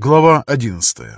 Глава 11.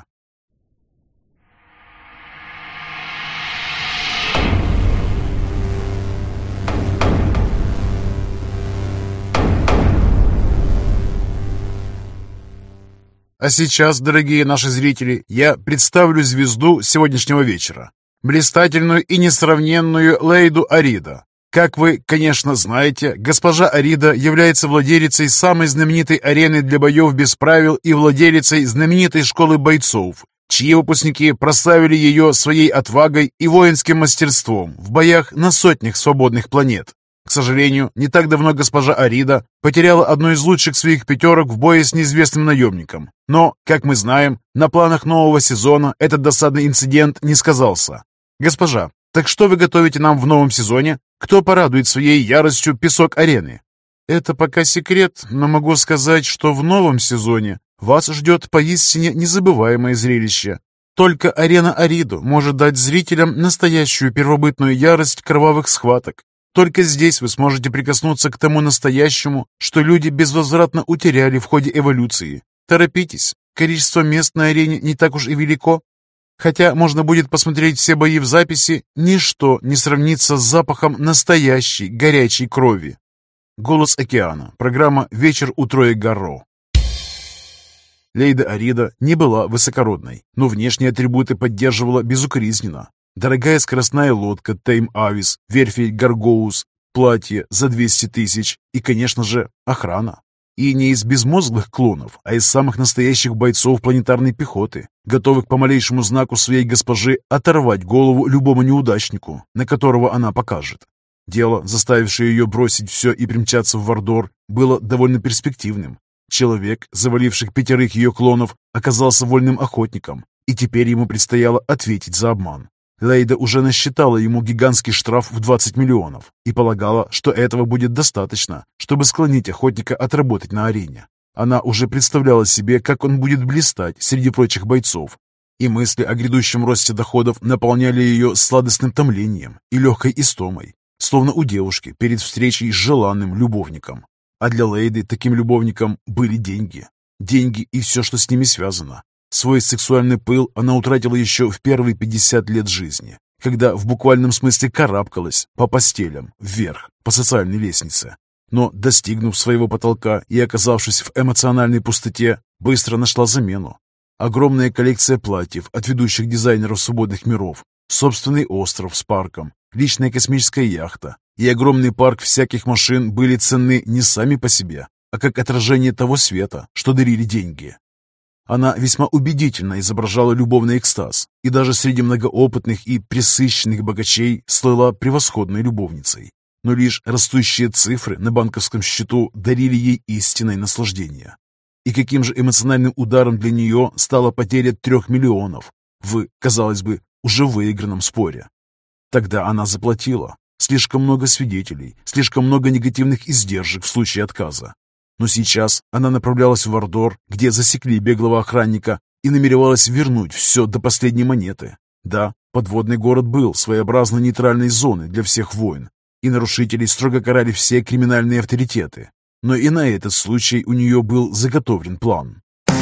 А сейчас, дорогие наши зрители, я представлю звезду сегодняшнего вечера. Блистательную и несравненную Лейду Арида. Как вы, конечно, знаете, госпожа Арида является владелицей самой знаменитой арены для боев без правил и владелицей знаменитой школы бойцов, чьи выпускники прославили ее своей отвагой и воинским мастерством в боях на сотнях свободных планет. К сожалению, не так давно госпожа Арида потеряла одну из лучших своих пятерок в бое с неизвестным наемником. Но, как мы знаем, на планах нового сезона этот досадный инцидент не сказался. Госпожа, так что вы готовите нам в новом сезоне? Кто порадует своей яростью песок арены? Это пока секрет, но могу сказать, что в новом сезоне вас ждет поистине незабываемое зрелище. Только арена Ариду может дать зрителям настоящую первобытную ярость кровавых схваток. Только здесь вы сможете прикоснуться к тому настоящему, что люди безвозвратно утеряли в ходе эволюции. Торопитесь, количество мест на арене не так уж и велико. Хотя можно будет посмотреть все бои в записи, ничто не сравнится с запахом настоящей горячей крови. Голос океана. Программа «Вечер у Трои-Гарро». Лейда Арида не была высокородной, но внешние атрибуты поддерживала безукоризненно. Дорогая скоростная лодка Тейм Авис, верфи Гаргоус, платье за 200 тысяч и, конечно же, охрана. И не из безмозглых клонов, а из самых настоящих бойцов планетарной пехоты, готовых по малейшему знаку своей госпожи оторвать голову любому неудачнику, на которого она покажет. Дело, заставившее ее бросить все и примчаться в Вардор, было довольно перспективным. Человек, заваливший пятерых ее клонов, оказался вольным охотником, и теперь ему предстояло ответить за обман. Лейда уже насчитала ему гигантский штраф в 20 миллионов и полагала, что этого будет достаточно, чтобы склонить охотника отработать на арене. Она уже представляла себе, как он будет блистать среди прочих бойцов, и мысли о грядущем росте доходов наполняли ее сладостным томлением и легкой истомой, словно у девушки перед встречей с желанным любовником. А для Лейды таким любовником были деньги. Деньги и все, что с ними связано. Свой сексуальный пыл она утратила еще в первые 50 лет жизни, когда в буквальном смысле карабкалась по постелям вверх, по социальной лестнице. Но, достигнув своего потолка и оказавшись в эмоциональной пустоте, быстро нашла замену. Огромная коллекция платьев от ведущих дизайнеров свободных миров, собственный остров с парком, личная космическая яхта и огромный парк всяких машин были ценны не сами по себе, а как отражение того света, что дарили деньги. Она весьма убедительно изображала любовный экстаз, и даже среди многоопытных и пресыщенных богачей слыла превосходной любовницей. Но лишь растущие цифры на банковском счету дарили ей истинное наслаждение. И каким же эмоциональным ударом для нее стала потеря 3 миллионов в, казалось бы, уже выигранном споре. Тогда она заплатила. Слишком много свидетелей, слишком много негативных издержек в случае отказа. Но сейчас она направлялась в Вардор, где засекли беглого охранника, и намеревалась вернуть все до последней монеты. Да, подводный город был своеобразной нейтральной зоной для всех войн, и нарушителей строго карали все криминальные авторитеты. Но и на этот случай у нее был заготовлен план.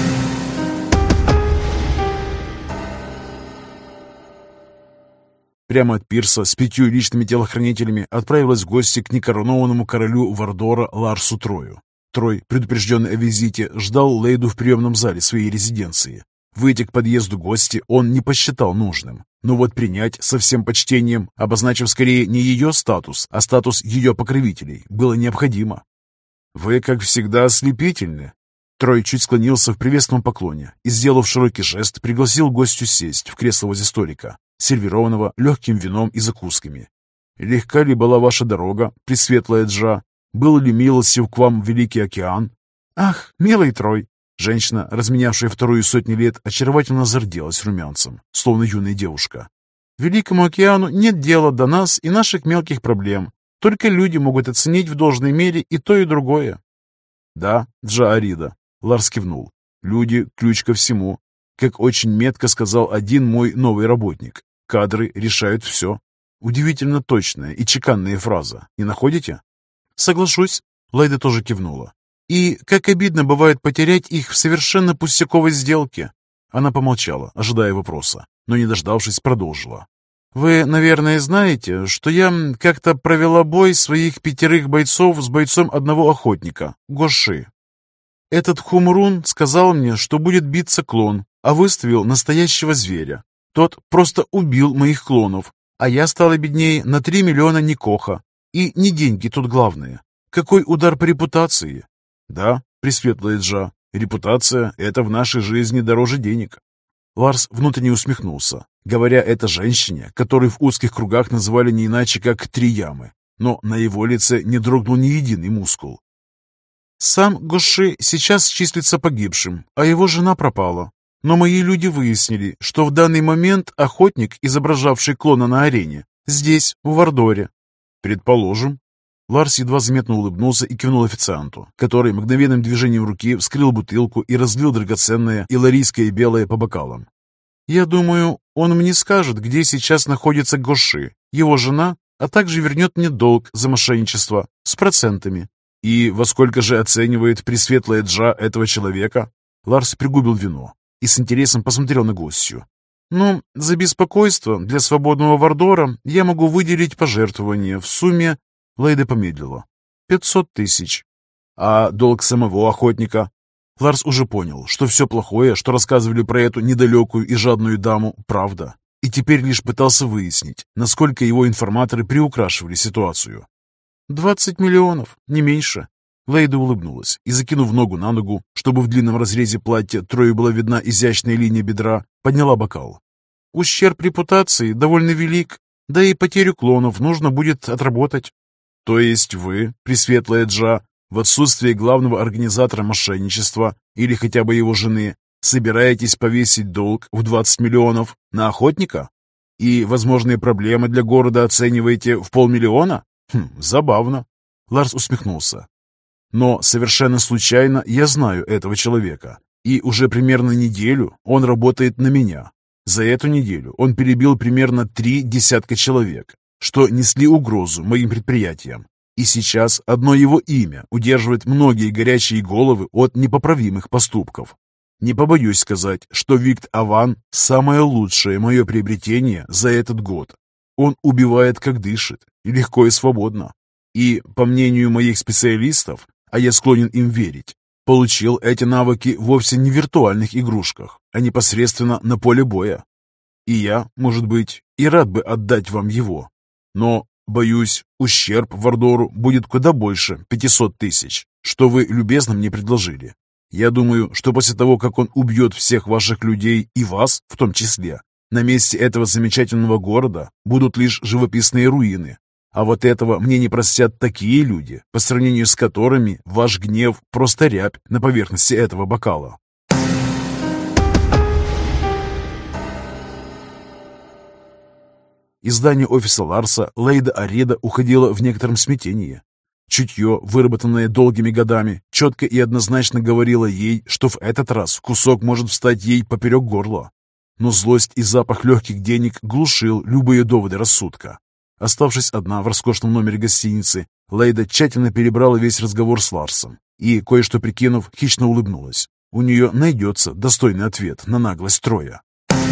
Прямо от пирса с 5 личными телохранителями отправилась в гости к некоронованному королю Вардора Ларсу Трою. Трой, предупрежденный о визите, ждал Лейду в приемном зале своей резиденции. Выйти к подъезду гости он не посчитал нужным. Но вот принять со всем почтением, обозначив скорее не ее статус, а статус ее покровителей, было необходимо. «Вы, как всегда, ослепительны». Трой чуть склонился в приветственном поклоне и, сделав широкий жест, пригласил гостю сесть в кресло возле столика, сервированного легким вином и закусками. «Легка ли была ваша дорога, пресветлая Джа? Был ли милостив к вам Великий океан?» «Ах, милый Трой!» Женщина, разменявшая 200 лет, очаровательно зарделась румянцем, словно юная девушка. «Великому океану нет дела до нас и наших мелких проблем. Только люди могут оценить в должной мере и то, и другое». «Да, Джа Арида», — Ларс кивнул. «Люди — ключ ко всему. Как очень метко сказал один мой новый работник, кадры решают все». Удивительно точная и чеканная фраза, не находите? «Соглашусь», — Лейда тоже кивнула. И как обидно бывает потерять их в совершенно пустяковой сделке». Она помолчала, ожидая вопроса, но, не дождавшись, продолжила. «Вы, наверное, знаете, что я как-то провела бой своих 5 бойцов с бойцом одного охотника, Гоши. Этот Хумрун сказал мне, что будет биться клон, а выставил настоящего зверя. Тот просто убил моих клонов, а я стала беднее на 3 миллиона Никоха. И не деньги тут главное. Какой удар по репутации?» «Да, Пресветлая Джа, репутация — это в нашей жизни дороже денег». Ларс внутренне усмехнулся, говоря это женщине, которую в узких кругах называли не иначе, как «три ямы», но на его лице не дрогнул ни единый мускул. «Сам Гоши сейчас числится погибшим, а его жена пропала. Но мои люди выяснили, что в данный момент охотник, изображавший клона на арене, здесь, в Вардоре». «Предположим». Ларс едва заметно улыбнулся и кивнул официанту, который мгновенным движением руки вскрыл бутылку и разлил драгоценное иларийское белое по бокалам. «Я думаю, он мне скажет, где сейчас находится Гоши, его жена, а также вернет мне долг за мошенничество с процентами». «И во сколько же оценивает Пресветлая Джа этого человека?» Ларс пригубил вино и с интересом посмотрел на гостью. «Ну, за беспокойство для свободного Вардора я могу выделить пожертвование в сумме...» Лейда помедлила. 500 тысяч. «А долг самого охотника?» Ларс уже понял, что все плохое, что рассказывали про эту недалекую и жадную даму, правда, и теперь лишь пытался выяснить, насколько его информаторы приукрашивали ситуацию. 20 миллионов, не меньше». Лейда улыбнулась и, закинув ногу на ногу, чтобы в длинном разрезе платья Трою была видна изящная линия бедра, подняла бокал. «Ущерб репутации довольно велик, да и потерю клонов нужно будет отработать». «То есть вы, Пресветлая Джа, в отсутствие главного организатора мошенничества или хотя бы его жены, собираетесь повесить долг в 20 миллионов на охотника? И возможные проблемы для города оцениваете в 500 000? Забавно». Ларс усмехнулся. «Но совершенно случайно я знаю этого человека, и уже примерно неделю он работает на меня. За эту неделю он перебил примерно 3 десятка человек, что несли угрозу моим предприятиям. И сейчас одно его имя удерживает многие горячие головы от непоправимых поступков. Не побоюсь сказать, что Викт Аван – самое лучшее мое приобретение за этот год. Он убивает как дышит, легко и свободно. И, по мнению моих специалистов, а я склонен им верить, получил эти навыки вовсе не в виртуальных игрушках, а непосредственно на поле боя. И я, может быть, и рад бы отдать вам его. Но, боюсь, ущерб Вардору будет куда больше 500 тысяч, что вы любезно мне предложили. Я думаю, что после того, как он убьет всех ваших людей и вас в том числе, на месте этого замечательного города будут лишь живописные руины. А вот этого мне не простят такие люди, по сравнению с которыми ваш гнев просто рябь на поверхности этого бокала». Из здания офиса Ларса Лейда Арида уходила в некотором смятении. Чутье, выработанное долгими годами, четко и однозначно говорило ей, что в этот раз кусок может встать ей поперек горла. Но злость и запах легких денег глушил любые доводы рассудка. Оставшись одна в роскошном номере гостиницы, Лейда тщательно перебрала весь разговор с Ларсом и, кое-что прикинув, хищно улыбнулась. У нее найдется достойный ответ на наглость Троя.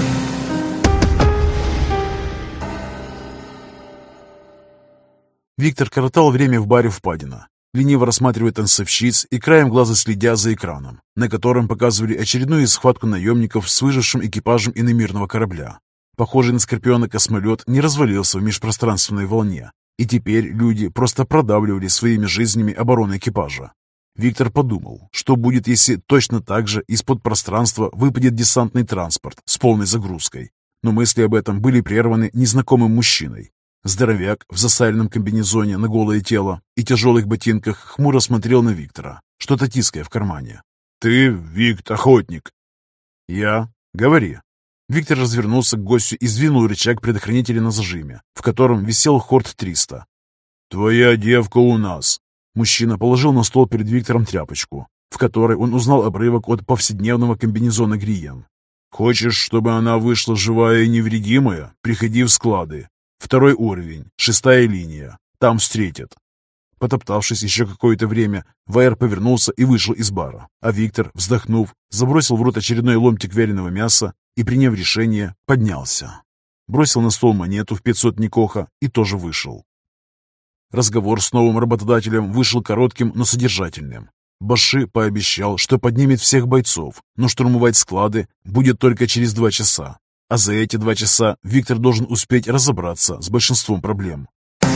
Виктор коротал время в баре «Впадина», лениво рассматривая танцовщиц и краем глаза следя за экраном, на котором показывали очередную схватку наемников с выжившим экипажем иномирного корабля. Похожий на скорпиона космолет не развалился в межпространственной волне, и теперь люди просто продавливали своими жизнями оборону экипажа. Виктор подумал, что будет, если точно так же из-под пространства выпадет десантный транспорт с полной загрузкой. Но мысли об этом были прерваны незнакомым мужчиной. Здоровяк в засаленном комбинезоне на голое тело и тяжелых ботинках хмуро смотрел на Виктора, что-то тиская в кармане. «Ты, Викт, охотник?» «Я. Говори». Виктор развернулся к гостю и сдвинул рычаг предохранителя на зажиме, в котором висел Хорт-300. «Твоя девка у нас». Мужчина положил на стол перед Виктором тряпочку, в которой он узнал обрывок от повседневного комбинезона Гриен. «Хочешь, чтобы она вышла живая и невредимая? Приходи в склады. 2-й уровень, 6-я линия. Там встретят». Потоптавшись еще какое-то время, Вайер повернулся и вышел из бара, а Виктор, вздохнув, забросил в рот очередной ломтик вяленого мяса и, приняв решение, поднялся. Бросил на стол монету в 500 никоха и тоже вышел. Разговор с новым работодателем вышел коротким, но содержательным. Баши пообещал, что поднимет всех бойцов, но штурмовать склады будет только через 2 часа. А за эти 2 часа Виктор должен успеть разобраться с большинством проблем.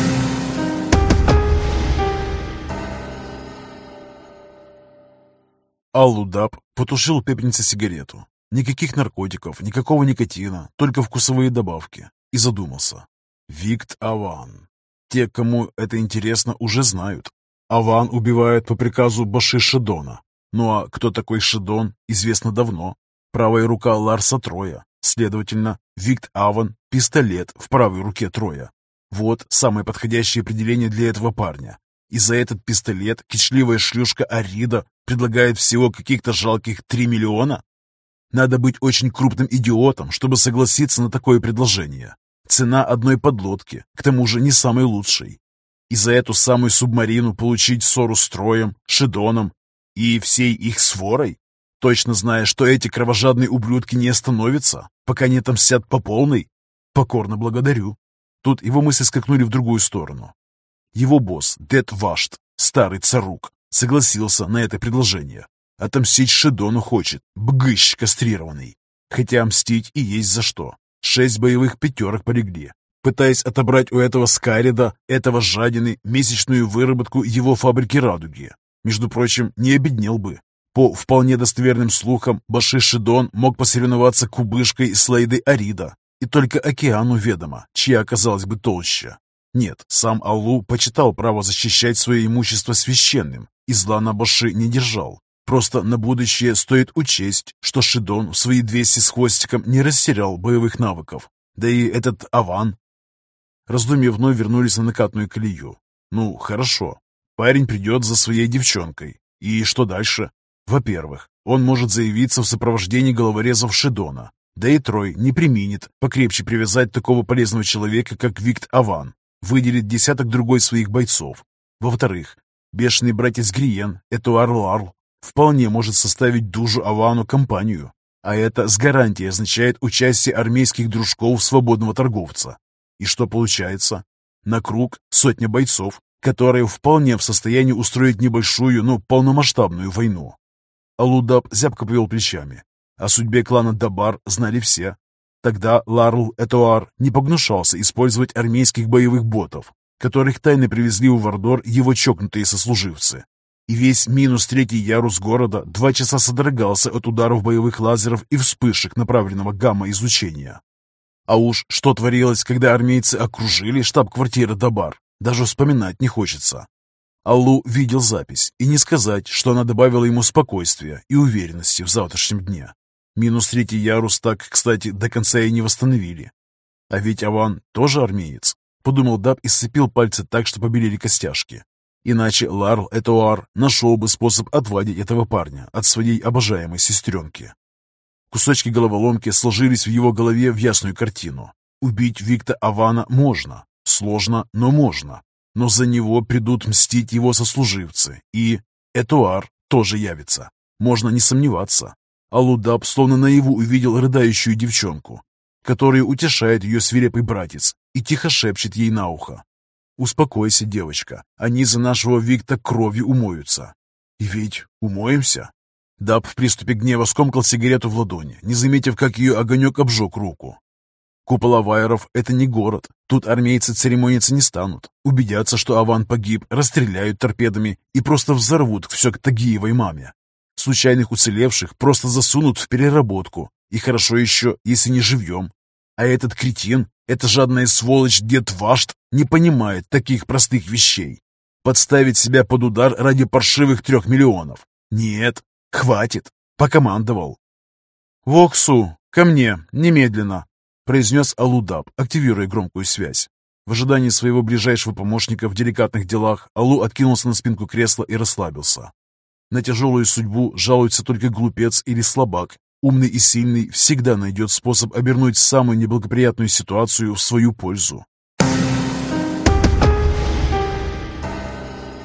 Аллу-Даб потушил в пепельнице сигарету. Никаких наркотиков, никакого никотина, только вкусовые добавки. И задумался. Викт Аван. Те, кому это интересно, уже знают. Аван убивает по приказу Баши Шедона. Ну а кто такой Шедон, известно давно. Правая рука Ларса Троя. Следовательно, Викт Аван – пистолет в правой руке Троя. Вот самое подходящее определение для этого парня. И за этот пистолет кичливая шлюшка Арида предлагает всего каких-то жалких 3 миллиона? Надо быть очень крупным идиотом, чтобы согласиться на такое предложение. Цена одной подлодки, к тому же не самой лучшей. И за эту самую субмарину получить ссору с Троем, Шедоном и всей их сворой? Точно зная, что эти кровожадные ублюдки не остановятся, пока не отомстят по полной? Покорно благодарю. Тут его мысли скакнули в другую сторону. Его босс, Дед Вашт, старый царук, согласился на это предложение. Отомстить Шедону хочет, бгыщ кастрированный. Хотя мстить и есть за что. 6 боевых пятерок полегли, пытаясь отобрать у этого Скарида, этого жадины, месячную выработку его фабрики «Радуги». Между прочим, не обеднел бы. По вполне достоверным слухам, Баши Шедон мог посоревноваться кубышкой с Лейдой Арида, и только океану ведомо, чья оказалась бы толще. Нет, сам Аллу почитал право защищать свое имущество священным, и зла на Баши не держал. Просто на будущее стоит учесть, что Шедон в свои 200 с хвостиком не растерял боевых навыков. Да и этот Аван. Раздумья вновь вернулись на накатную колею. Ну, хорошо. Парень придет за своей девчонкой. И что дальше? Во-первых, он может заявиться в сопровождении головорезов Шедона. Да и Трой не преминет покрепче привязать такого полезного человека, как Викт Аван. Выделит десяток другой своих бойцов. Во-вторых, бешеный братец Гриен, Этуар Ларл, вполне может составить дужу Авану компанию. А это с гарантией означает участие армейских дружков свободного торговца. И что получается? На круг 100 бойцов, которые вполне в состоянии устроить небольшую, но полномасштабную войну. Аллу-Даб зябко повел плечами. О судьбе клана Дабар знали все. Тогда Ларл Этуар не погнушался использовать армейских боевых ботов, которых тайно привезли в Вардор его чокнутые сослуживцы. И весь минус 3-й ярус города 2 часа содрогался от ударов боевых лазеров и вспышек направленного гамма-излучения. А уж что творилось, когда армейцы окружили штаб-квартиры Дабар, даже вспоминать не хочется. Аллу видел запись, и не сказать, что она добавила ему спокойствия и уверенности в завтрашнем дне. Минус 3-й ярус так, кстати, до конца и не восстановили. А ведь Аван тоже армеец, подумал Даб и сцепил пальцы так, что побелели костяшки. Иначе Ларл Этуар нашел бы способ отвадить этого парня от своей обожаемой сестренки. Кусочки головоломки сложились в его голове в ясную картину. Убить Викта Авана можно. Сложно, но можно. Но за него придут мстить его сослуживцы. И Этуар тоже явится. Можно не сомневаться. Аллу-Даб словно наяву увидел рыдающую девчонку, которую утешает ее свирепый братец и тихо шепчет ей на ухо. «Успокойся, девочка, они за нашего Викта кровью умоются». И ведь умоемся. Даб в приступе гнева скомкал сигарету в ладони, не заметив, как ее огонек обжег руку. Купола Вайеров — это не город, тут армейцы церемониться не станут. Убедятся, что Аван погиб, расстреляют торпедами и просто взорвут все к Тагиевой маме. Случайных уцелевших просто засунут в переработку, и хорошо еще, если не живьем. А этот кретин, эта жадная сволочь Дед Вашт, не понимает таких простых вещей. Подставить себя под удар ради паршивых 3 миллионов. Нет, хватит, покомандовал. «Воксу, ко мне, немедленно!» произнес Аллу-Даб, активируя громкую связь. В ожидании своего ближайшего помощника в деликатных делах Аллу откинулся на спинку кресла и расслабился. На тяжелую судьбу жалуется только глупец или слабак. Умный и сильный всегда найдет способ обернуть самую неблагоприятную ситуацию в свою пользу.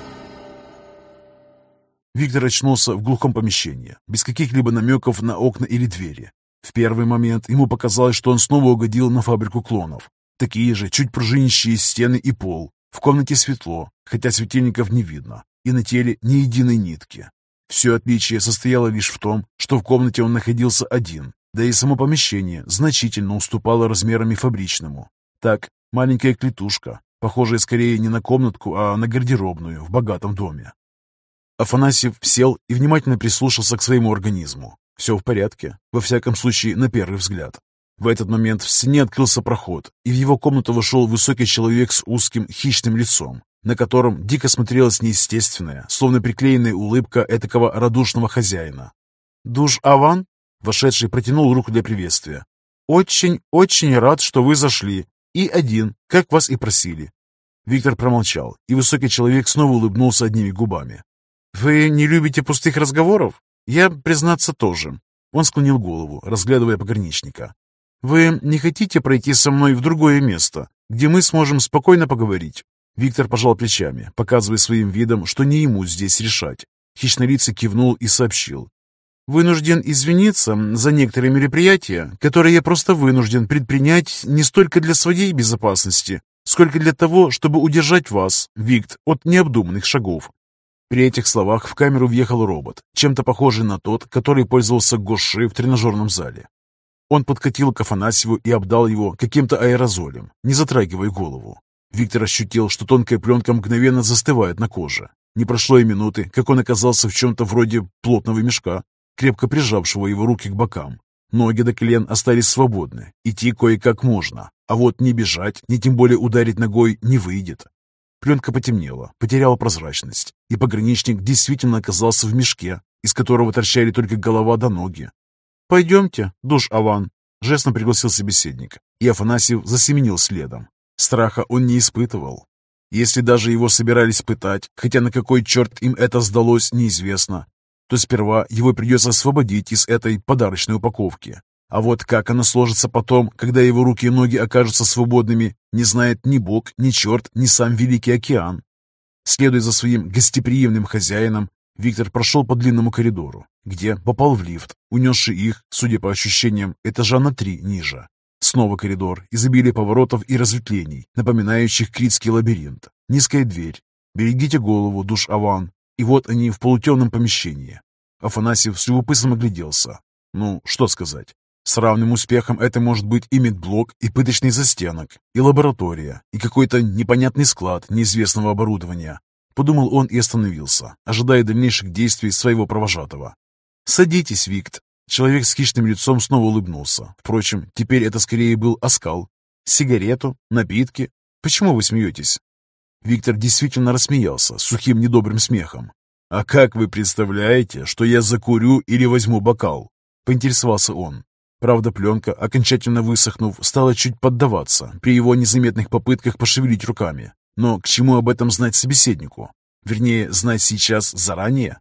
Виктор очнулся в глухом помещении, без каких-либо намеков на окна или двери. В первый момент ему показалось, что он снова угодил на фабрику клонов. Такие же, чуть пружинищие стены и пол. В комнате светло, хотя светильников не видно, и на теле ни единой нитки. Все отличие состояло лишь в том, что в комнате он находился один, да и само помещение значительно уступало размерами фабричному. Так, маленькая клетушка, похожая скорее не на комнатку, а на гардеробную в богатом доме. Афанасьев сел и внимательно прислушался к своему организму. Все в порядке, во всяком случае, на первый взгляд. В этот момент в стене открылся проход, и в его комнату вошел высокий человек с узким хищным лицом, на котором дико смотрелась неестественная, словно приклеенная улыбка этакого радушного хозяина. «Душ Аван?» — вошедший протянул руку для приветствия. «Очень, очень рад, что вы зашли. И один, как вас и просили». Виктор промолчал, и высокий человек снова улыбнулся одними губами. «Вы не любите пустых разговоров? Я, признаться, тоже». Он склонил голову, разглядывая пограничника. «Вы не хотите пройти со мной в другое место, где мы сможем спокойно поговорить?» Виктор пожал плечами, показывая своим видом, что не ему здесь решать. Хищнолицый кивнул и сообщил. «Вынужден извиниться за некоторые мероприятия, которые я просто вынужден предпринять не столько для своей безопасности, сколько для того, чтобы удержать вас, Викт, от необдуманных шагов». При этих словах в камеру въехал робот, чем-то похожий на тот, который пользовался Гоши в тренажерном зале. Он подкатил к Афанасьеву и обдал его каким-то аэрозолем, не затрагивая голову. Виктор ощутил, что тонкая пленка мгновенно застывает на коже. Не прошло и минуты, как он оказался в чем-то вроде плотного мешка, крепко прижавшего его руки к бокам. Ноги до колен остались свободны, идти кое-как можно, а вот ни бежать, ни тем более ударить ногой не выйдет. Пленка потемнела, потеряла прозрачность, и пограничник действительно оказался в мешке, из которого торчали только голова до ноги. «Пойдемте, душ Аван», — жестом пригласил собеседник, и Афанасьев засеменил следом. Страха он не испытывал. Если даже его собирались пытать, хотя на какой черт им это сдалось, неизвестно, то сперва его придется освободить из этой подарочной упаковки. А вот как она сложится потом, когда его руки и ноги окажутся свободными, не знает ни Бог, ни черт, ни сам Великий океан. Следуя за своим гостеприимным хозяином, Виктор прошел по длинному коридору, где попал в лифт, унесший их, судя по ощущениям, этажа на 3 ниже. Снова коридор, изобилие поворотов и разветвлений, напоминающих критский лабиринт. Низкая дверь. Берегите голову, душ Аван. И вот они в полутемном помещении. Афанасьев с любопытством огляделся. Ну, что сказать. С равным успехом это может быть и медблок, и пыточный застенок, и лаборатория, и какой-то непонятный склад неизвестного оборудования. Подумал он и остановился, ожидая дальнейших действий своего провожатого. «Садитесь, Викт». Человек с хищным лицом снова улыбнулся. Впрочем, теперь это скорее был оскал. «Сигарету? Напитки? Почему вы смеетесь?» Виктор действительно рассмеялся сухим недобрым смехом. «А как вы представляете, что я закурю или возьму бокал?» — поинтересовался он. Правда, пленка, окончательно высохнув, стала чуть поддаваться при его незаметных попытках пошевелить руками. Но к чему об этом знать собеседнику? Вернее, знать сейчас заранее?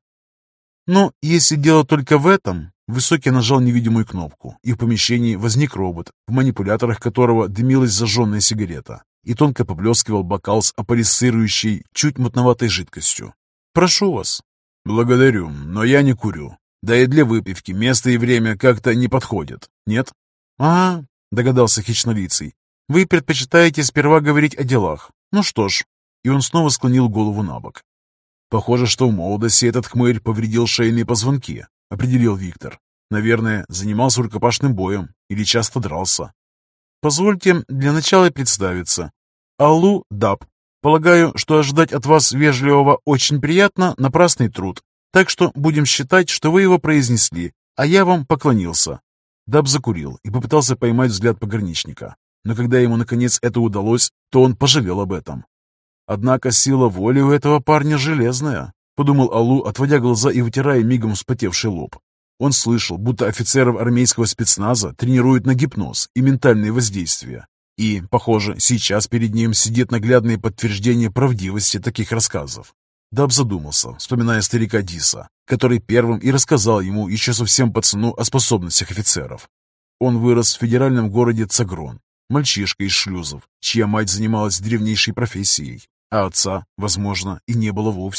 Но если дело только в этом... Высокий нажал невидимую кнопку, и в помещении возник робот, в манипуляторах которого дымилась зажженная сигарета, и тонко поблескивал бокал с аполисцирующей, чуть мутноватой жидкостью. «Прошу вас». «Благодарю, но я не курю. Да и для выпивки место и время как-то не подходят, нет?» «А, — догадался хищнолицый, — вы предпочитаете сперва говорить о делах. Ну что ж». И он снова склонил голову на бок. «Похоже, что в молодости этот хмырь повредил шейные позвонки», — определил Виктор. «Наверное, занимался рукопашным боем или часто дрался». «Позвольте для начала представиться. Аллу Даб. Полагаю, что ожидать от вас вежливого очень приятно, напрасный труд. Так что будем считать, что вы его произнесли, а я вам поклонился». Даб закурил и попытался поймать взгляд пограничника. Но когда ему наконец это удалось, то он пожалел об этом. «Однако сила воли у этого парня железная», — подумал Аллу, отводя глаза и вытирая мигом вспотевший лоб. Он слышал, будто офицеров армейского спецназа тренируют на гипноз и ментальные воздействия. И, похоже, сейчас перед ним сидит наглядное подтверждение правдивости таких рассказов. Даб задумался, вспоминая старика Диса, который первым и рассказал ему еще совсем пацану о способностях офицеров. Он вырос в федеральном городе Цагрон, мальчишка из шлюзов, чья мать занималась древнейшей профессией, а отца, возможно, и не было вовсе.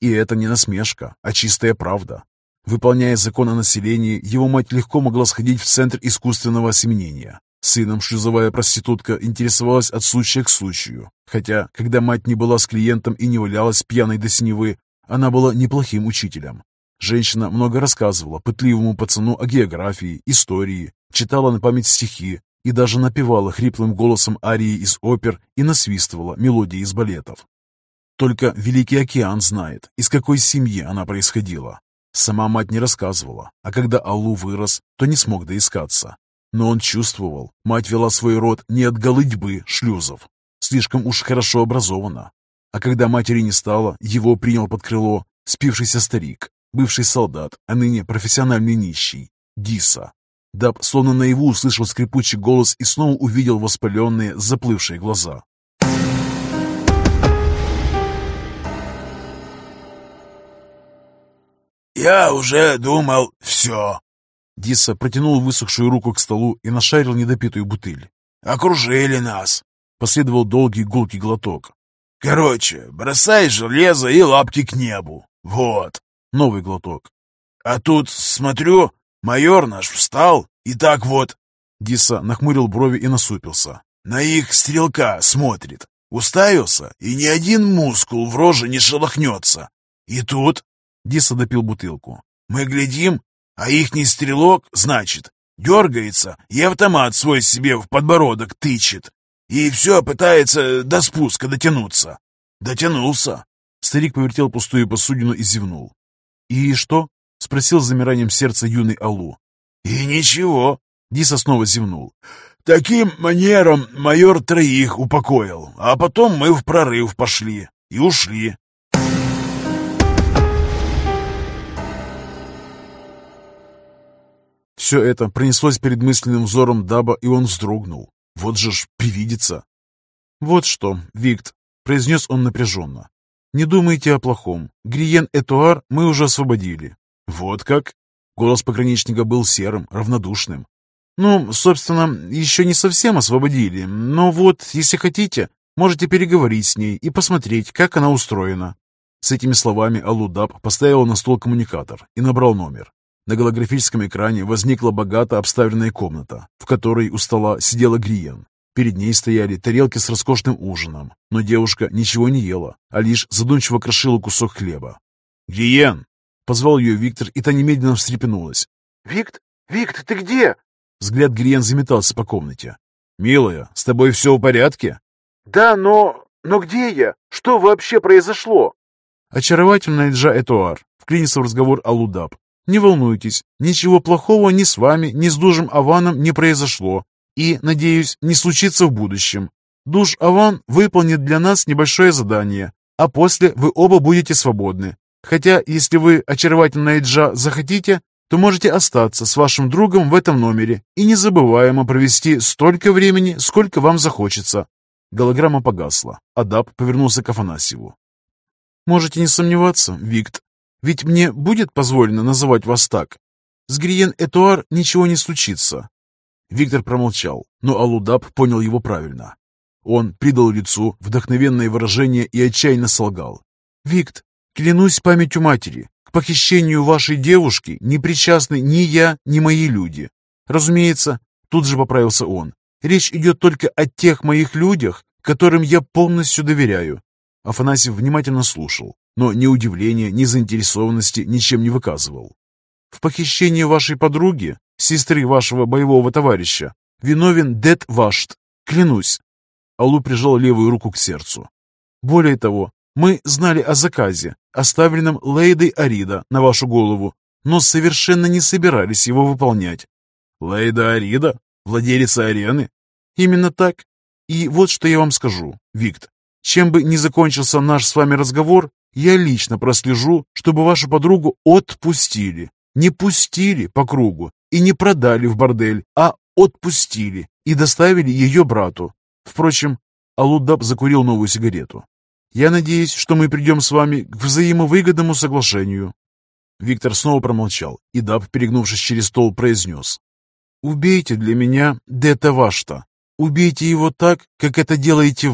И это не насмешка, а чистая правда. Выполняя закон о населении, его мать легко могла сходить в центр искусственного осеменения. Сыном шлюзовая проститутка интересовалась от случая к случаю, хотя, когда мать не была с клиентом и не валялась пьяной до синевы, она была неплохим учителем. Женщина много рассказывала пытливому пацану о географии, истории, читала на память стихи и даже напевала хриплым голосом арии из опер и насвистывала мелодии из балетов. Только Великий океан знает, из какой семьи она происходила. Сама мать не рассказывала, а когда Аллу вырос, то не смог доискаться. Но он чувствовал, мать вела свой род не от голытьбы шлюзов, слишком уж хорошо образована. А когда матери не стало, его принял под крыло спившийся старик, бывший солдат, а ныне профессиональный нищий, Диса. Даб словно наяву услышал скрипучий голос и снова увидел воспаленные, заплывшие глаза. «Я уже думал, все». Диса протянул высохшую руку к столу и нашарил недопитую бутыль. «Окружили нас». Последовал долгий гулкий глоток. «Короче, бросай железо и лапки к небу. Вот». Новый глоток. «А тут, смотрю, майор наш встал и так вот...» Диса нахмурил брови и насупился. «На их стрелка смотрит. Уставился, и ни один мускул в роже не шелохнется. И тут...» Диса допил бутылку. «Мы глядим, а ихний стрелок, значит, дергается и автомат свой себе в подбородок тычет. И все пытается до спуска дотянуться. Дотянулся». Старик повертел пустую посудину и зевнул. «И что?» — спросил с замиранием сердца юный Алу. «И ничего». Диса снова зевнул. «Таким манером майор троих упокоил, а потом мы в прорыв пошли и ушли». Все это пронеслось перед мысленным взором Даба, и он вздрогнул. Вот же ж привидится. «Вот что, Викт», — произнес он напряженно. «Не думайте о плохом. Гриен-Этуар мы уже освободили». «Вот как?» Голос пограничника был серым, равнодушным. «Ну, собственно, еще не совсем освободили, но вот, если хотите, можете переговорить с ней и посмотреть, как она устроена». С этими словами Алудаб поставил на стол коммуникатор и набрал номер. На голографическом экране возникла богато обставленная комната, в которой у стола сидела Гриен. Перед ней стояли тарелки с роскошным ужином, но девушка ничего не ела, а лишь задумчиво крошила кусок хлеба. «Гриен!» — позвал ее Виктор, и та немедленно встрепенулась. «Викт? Викт, ты где?» Взгляд Гриен заметался по комнате. «Милая, с тобой все в порядке?» «Да, но где я? Что вообще произошло?» Очаровательная Джа-Этуар, вклинился в разговор Алудаб. «Не волнуйтесь, ничего плохого ни с вами, ни с Дужем Аваном не произошло. И, надеюсь, не случится в будущем. Дуж Аван выполнит для нас небольшое задание, а после вы оба будете свободны. Хотя, если вы, очаровательная Джа, захотите, то можете остаться с вашим другом в этом номере и незабываемо провести столько времени, сколько вам захочется». Голограмма погасла, а Даб повернулся к Афанасьеву. «Можете не сомневаться, Викт. Ведь мне будет позволено называть вас так. С Гриен-Этуар ничего не случится». Виктор промолчал, но Алудаб понял его правильно. Он придал лицу вдохновенное выражение и отчаянно солгал. «Викт, клянусь памятью матери, к похищению вашей девушки не причастны ни я, ни мои люди. Разумеется, тут же поправился он, речь идет только о тех моих людях, которым я полностью доверяю». Афанасьев внимательно слушал, но ни удивления, ни заинтересованности ничем не выказывал. «В похищении вашей подруги, сестры вашего боевого товарища, виновен Дед Вашт, клянусь». Алу прижал левую руку к сердцу. «Более того, мы знали о заказе, оставленном Лейдой Арида на вашу голову, но совершенно не собирались его выполнять». «Лейда Арида? Владелица арены?» «Именно так. И вот что я вам скажу, Викт. Чем бы ни закончился наш с вами разговор, я лично прослежу, чтобы вашу подругу отпустили. Не пустили по кругу и не продали в бордель, а отпустили и доставили ее брату. Впрочем, Алудаб закурил новую сигарету. Я надеюсь, что мы придем с вами к взаимовыгодному соглашению». Виктор снова промолчал, и Даб, перегнувшись через стол, произнес. «Убейте для меня Дета Вашта. Убейте его так, как это делаете вы.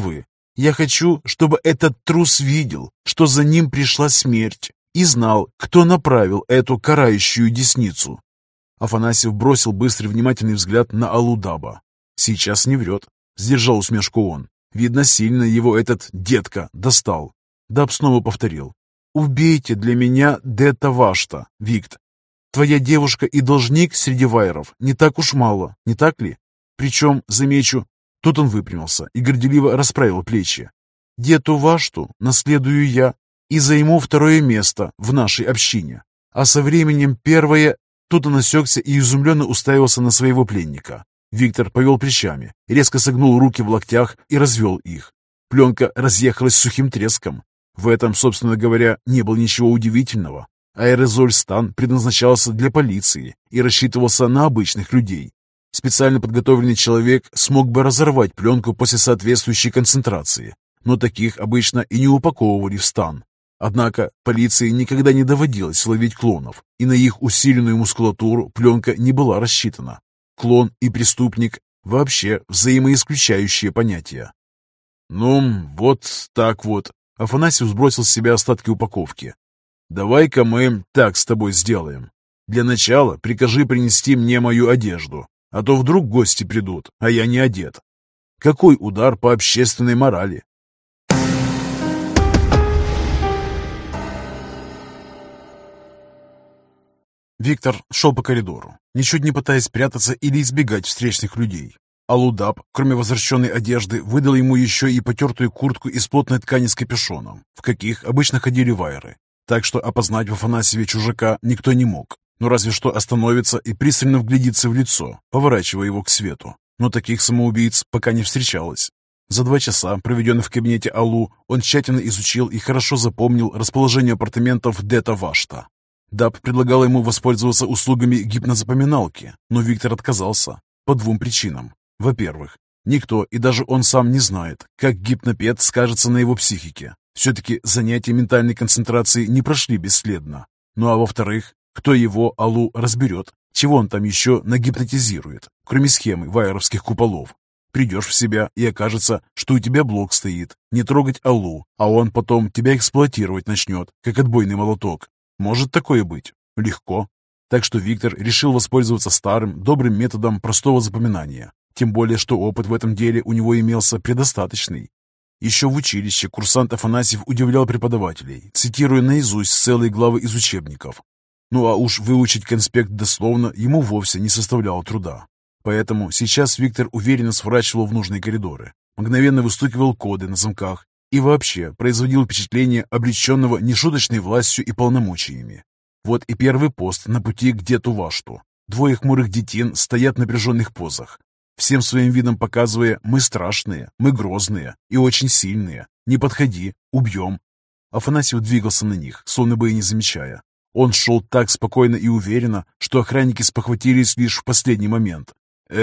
Я хочу, чтобы этот трус видел, что за ним пришла смерть, и знал, кто направил эту карающую десницу». Афанасьев бросил быстрый внимательный взгляд на Алудаба. «Сейчас не врет», — сдержал усмешку он. Видно, сильно его этот детка достал. Даб снова повторил. «Убейте для меня Дета Вашта, Викт. Твоя девушка и должник среди вайеров не так уж мало, не так ли? Причем, замечу...» Тут он выпрямился и горделиво расправил плечи. «Дету Вашту наследую я и займу второе место в нашей общине. А со временем первое...» Тут он осекся и изумленно уставился на своего пленника. Виктор повел плечами, резко согнул руки в локтях и развел их. Пленка разъехалась с сухим треском. В этом, собственно говоря, не было ничего удивительного. Аэрозоль-стан предназначался для полиции и рассчитывался на обычных людей. Специально подготовленный человек смог бы разорвать пленку после соответствующей концентрации, но таких обычно и не упаковывали в стан. Однако полиции никогда не доводилось ловить клонов, и на их усиленную мускулатуру пленка не была рассчитана. Клон и преступник – вообще взаимоисключающие понятия. «Ну, вот так вот», – Афанасьев сбросил с себя остатки упаковки. «Давай-ка мы так с тобой сделаем. Для начала прикажи принести мне мою одежду, а то вдруг гости придут, а я не одет. Какой удар по общественной морали?» Виктор шел по коридору, ничуть не пытаясь прятаться или избегать встречных людей. Алудаб, кроме возвращенной одежды, выдал ему еще и потертую куртку из плотной ткани с капюшоном, в каких обычно ходили вайеры. Так что опознать в Афанасьеве чужака никто не мог. Ну разве что остановиться и пристально вглядеться в лицо, поворачивая его к свету. Но таких самоубийц пока не встречалось. За 2 часа, проведенных в кабинете Алу, он тщательно изучил и хорошо запомнил расположение апартаментов Дета Вашта. Даб предлагал ему воспользоваться услугами гипнозапоминалки, но Виктор отказался по 2 причинам. Во-первых, никто и даже он сам не знает, как гипнопед скажется на его психике. Все-таки занятия ментальной концентрации не прошли бесследно. Ну а во-вторых, кто его, Алу, разберет, чего он там еще нагипнотизирует, кроме схемы вайеровских куполов. Придешь в себя, и окажется, что у тебя блок стоит. Не трогать Алу, а он потом тебя эксплуатировать начнет, как отбойный молоток. Может такое быть? Легко. Так что Виктор решил воспользоваться старым, добрым методом простого запоминания. Тем более, что опыт в этом деле у него имелся предостаточный. Еще в училище курсант Афанасьев удивлял преподавателей, цитируя наизусть целые главы из учебников. Ну а уж выучить конспект дословно ему вовсе не составляло труда. Поэтому сейчас Виктор уверенно сворачивал в нужные коридоры, мгновенно выстукивал коды на замках и вообще производил впечатление облеченного нешуточной властью и полномочиями. Вот и первый пост на пути к Дету Вашту. 2 хмурых детин стоят в напряженных позах, всем своим видом показывая: мы страшные, мы грозные и очень сильные, не подходи, убьем. Афанасьев двигался на них, словно бы и не замечая. Он шел так спокойно и уверенно, что охранники спохватились лишь в последний момент.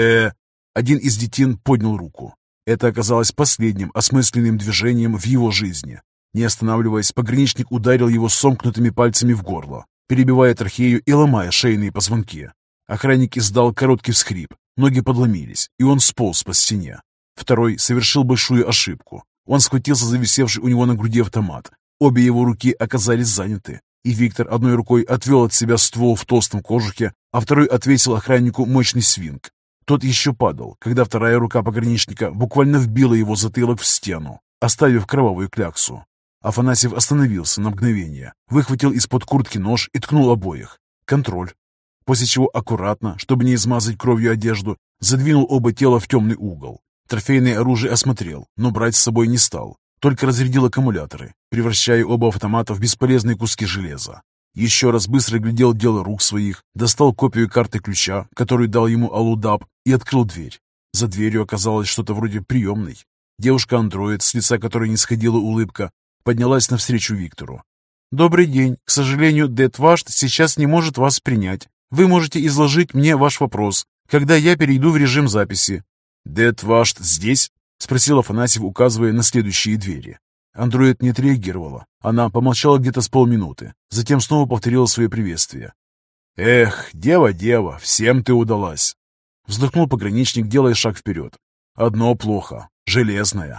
Один из детин поднял руку. Это оказалось последним осмысленным движением в его жизни. Не останавливаясь, пограничник ударил его сомкнутыми пальцами в горло, перебивая трахею и ломая шейные позвонки. Охранник издал короткий всхрип, ноги подломились, и он сполз по стене. Второй совершил большую ошибку. Он схватился за висевший у него на груди автомат. Обе его руки оказались заняты, и Виктор одной рукой отвел от себя ствол в толстом кожухе, а второй отвесил охраннику мощный свинг. Тот еще падал, когда вторая рука пограничника буквально вбила его затылок в стену, оставив кровавую кляксу. Афанасьев остановился на мгновение, выхватил из-под куртки нож и ткнул обоих. Контроль. После чего аккуратно, чтобы не измазать кровью одежду, задвинул оба тела в темный угол. Трофейное оружие осмотрел, но брать с собой не стал, только разрядил аккумуляторы, превращая оба автомата в бесполезные куски железа. Еще раз быстро глядел дело рук своих, достал копию карты ключа, которую дал ему Алудаб, и открыл дверь. За дверью оказалось что-то вроде приемной. Девушка-андроид, с лица которой не сходила улыбка, поднялась навстречу Виктору. «Добрый день. К сожалению, Дет Вашт сейчас не может вас принять. Вы можете изложить мне ваш вопрос, когда я перейду в режим записи». «Дет Вашт здесь?» — спросил Афанасьев, указывая на следующие двери. Андроид не отреагировала. Она помолчала где-то с полминуты, затем снова повторила свое приветствие. «Эх, дева, всем ты удалась!» Вздохнул пограничник, делая шаг вперед. «Одно плохо. Железная».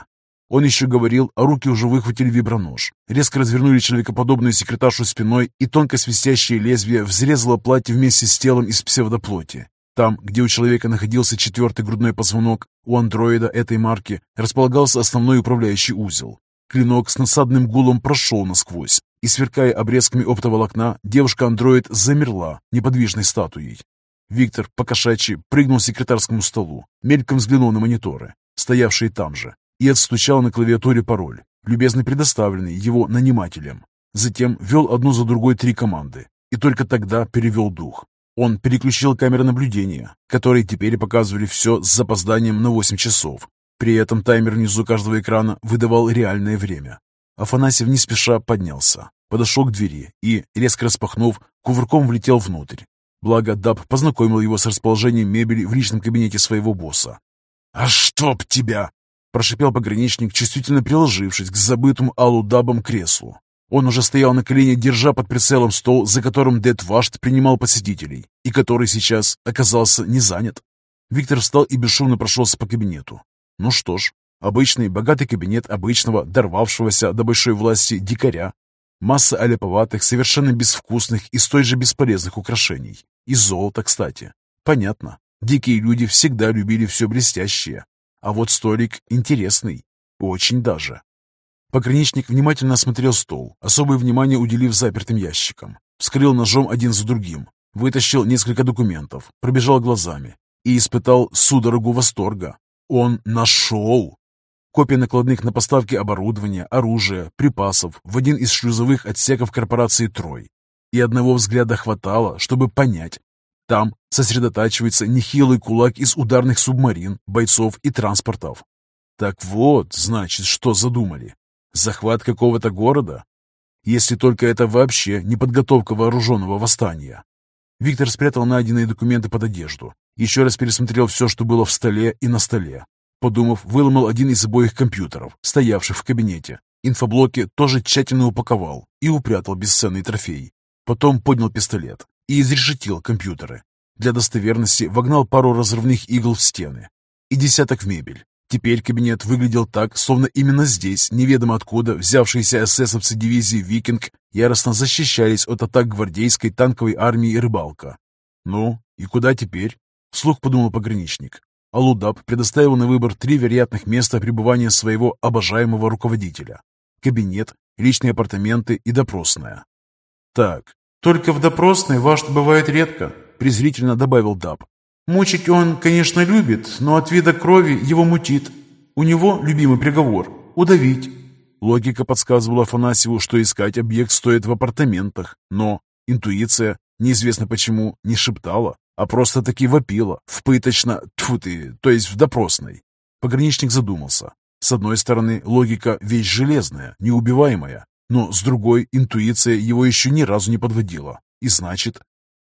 Он еще говорил, а руки уже выхватили вибронож. Резко развернули человекоподобную секретаршу спиной, и тонко свистящее лезвие взрезало платье вместе с телом из псевдоплоти. Там, где у человека находился 4-й грудной позвонок, у андроида этой марки располагался основной управляющий узел. Клинок с насадным гулом прошел насквозь, и, сверкая обрезками оптоволокна, девушка-андроид замерла неподвижной статуей. Виктор покошачьи прыгнул к секретарскому столу, мельком взглянул на мониторы, стоявшие там же, и отстучал на клавиатуре пароль, любезно предоставленный его нанимателем. Затем ввел одну за другой 3 команды, и только тогда перевел дух. Он переключил камеры наблюдения, которые теперь показывали все с запозданием на 8 часов. При этом таймер внизу каждого экрана выдавал реальное время. Афанасьев не спеша поднялся, подошел к двери и, резко распахнув, кувырком влетел внутрь. Благо, Даб познакомил его с расположением мебели в личном кабинете своего босса. «А чтоб тебя!» – прошипел пограничник, чувствительно приложившись к забытому Аллу Дабом креслу. Он уже стоял на колене, держа под прицелом стол, за которым Дед Вашт принимал посетителей, и который сейчас оказался не занят. Виктор встал и бесшумно прошелся по кабинету. Ну что ж, обычный богатый кабинет обычного, дорвавшегося до большой власти дикаря. Масса аляповатых, совершенно безвкусных и столь же бесполезных украшений. И золото, кстати. Понятно, дикие люди всегда любили все блестящее. А вот столик интересный. Очень даже. Пограничник внимательно осмотрел стол, особое внимание уделив запертым ящикам. Вскрыл ножом один за другим, вытащил несколько документов, пробежал глазами и испытал судорогу восторга. Он нашел! Копия накладных на поставки оборудования, оружия, припасов в один из шлюзовых отсеков корпорации «Трой». И одного взгляда хватало, чтобы понять. Там сосредотачивается нехилый кулак из ударных субмарин, бойцов и транспортов. Так вот, значит, что задумали. Захват какого-то города? Если только это вообще не подготовка вооруженного восстания. Виктор спрятал найденные документы под одежду. Еще раз пересмотрел все, что было в столе и на столе. Подумав, выломал один из обоих компьютеров, стоявших в кабинете. Инфоблоки тоже тщательно упаковал и упрятал бесценный трофей. Потом поднял пистолет и изрешетил компьютеры. Для достоверности вогнал пару разрывных игл в стены и десяток в мебель. Теперь кабинет выглядел так, словно именно здесь, неведомо откуда, взявшиеся эсэсовцы дивизии «Викинг» яростно защищались от атак гвардейской танковой армии «Рыбалка». «Ну, и куда теперь?» — вслух подумал пограничник. Алудаб предоставил на выбор 3 вероятных места пребывания своего обожаемого руководителя. Кабинет, личные апартаменты и допросная. «Так, только в допросной Вашт бывает редко», — презрительно добавил Даб. «Мучить он, конечно, любит, но от вида крови его мутит. У него любимый приговор — удавить». Логика подсказывала Афанасьеву, что искать объект стоит в апартаментах, но интуиция, неизвестно почему, не шептала, а просто-таки вопила в пыточно, то есть в допросной. Пограничник задумался. С одной стороны, логика — вещь железная, неубиваемая, но с другой, интуиция его еще ни разу не подводила. И значит...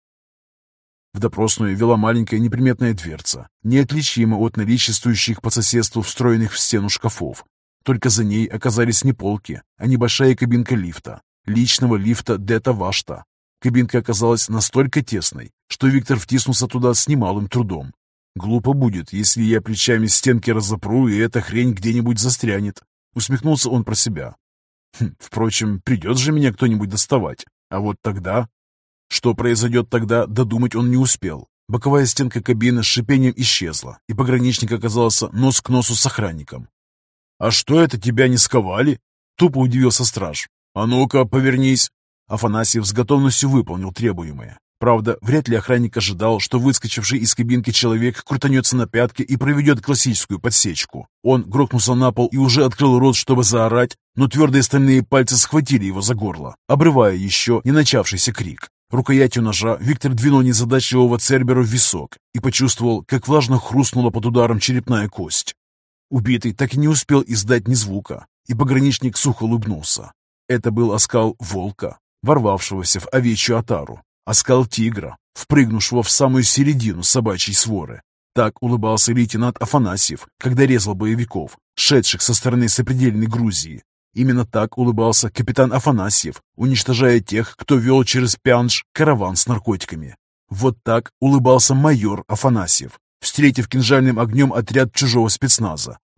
В допросную вела маленькая неприметная дверца, неотличима от наличествующих по соседству встроенных в стену шкафов. Только за ней оказались не полки, а небольшая кабинка лифта, личного лифта Дета Вашта. Кабинка оказалась настолько тесной, что Виктор втиснулся туда с немалым трудом. «Глупо будет, если я плечами стенки разопру, и эта хрень где-нибудь застрянет», — усмехнулся он про себя. «Впрочем, придет же меня кто-нибудь доставать, а вот тогда...» Что произойдет тогда, додумать он не успел. Боковая стенка кабины с шипением исчезла, и пограничник оказался нос к носу с охранником. «А что это, тебя не сковали?» — тупо удивился страж. «А ну-ка, повернись!» Афанасьев с готовностью выполнил требуемое. Правда, вряд ли охранник ожидал, что выскочивший из кабинки человек крутанется на пятки и проведет классическую подсечку. Он грохнулся на пол и уже открыл рот, чтобы заорать, но твердые стальные пальцы схватили его за горло, обрывая еще не начавшийся крик. Рукоятью ножа Виктор двинул незадачливого Цербера в висок и почувствовал, как влажно хрустнула под ударом черепная кость. Убитый так и не успел издать ни звука, и пограничник сухо улыбнулся. Это был оскал волка, ворвавшегося в овечью отару, оскал тигра, впрыгнувшего в самую середину собачьей своры. Так улыбался лейтенант Афанасьев, когда резал боевиков, шедших со стороны сопредельной Грузии. Именно так улыбался капитан Афанасьев, уничтожая тех, кто вел через Пянж караван с наркотиками. Вот так улыбался майор Афанасьев, встретив кинжальным огнем отряд чужого спецназа,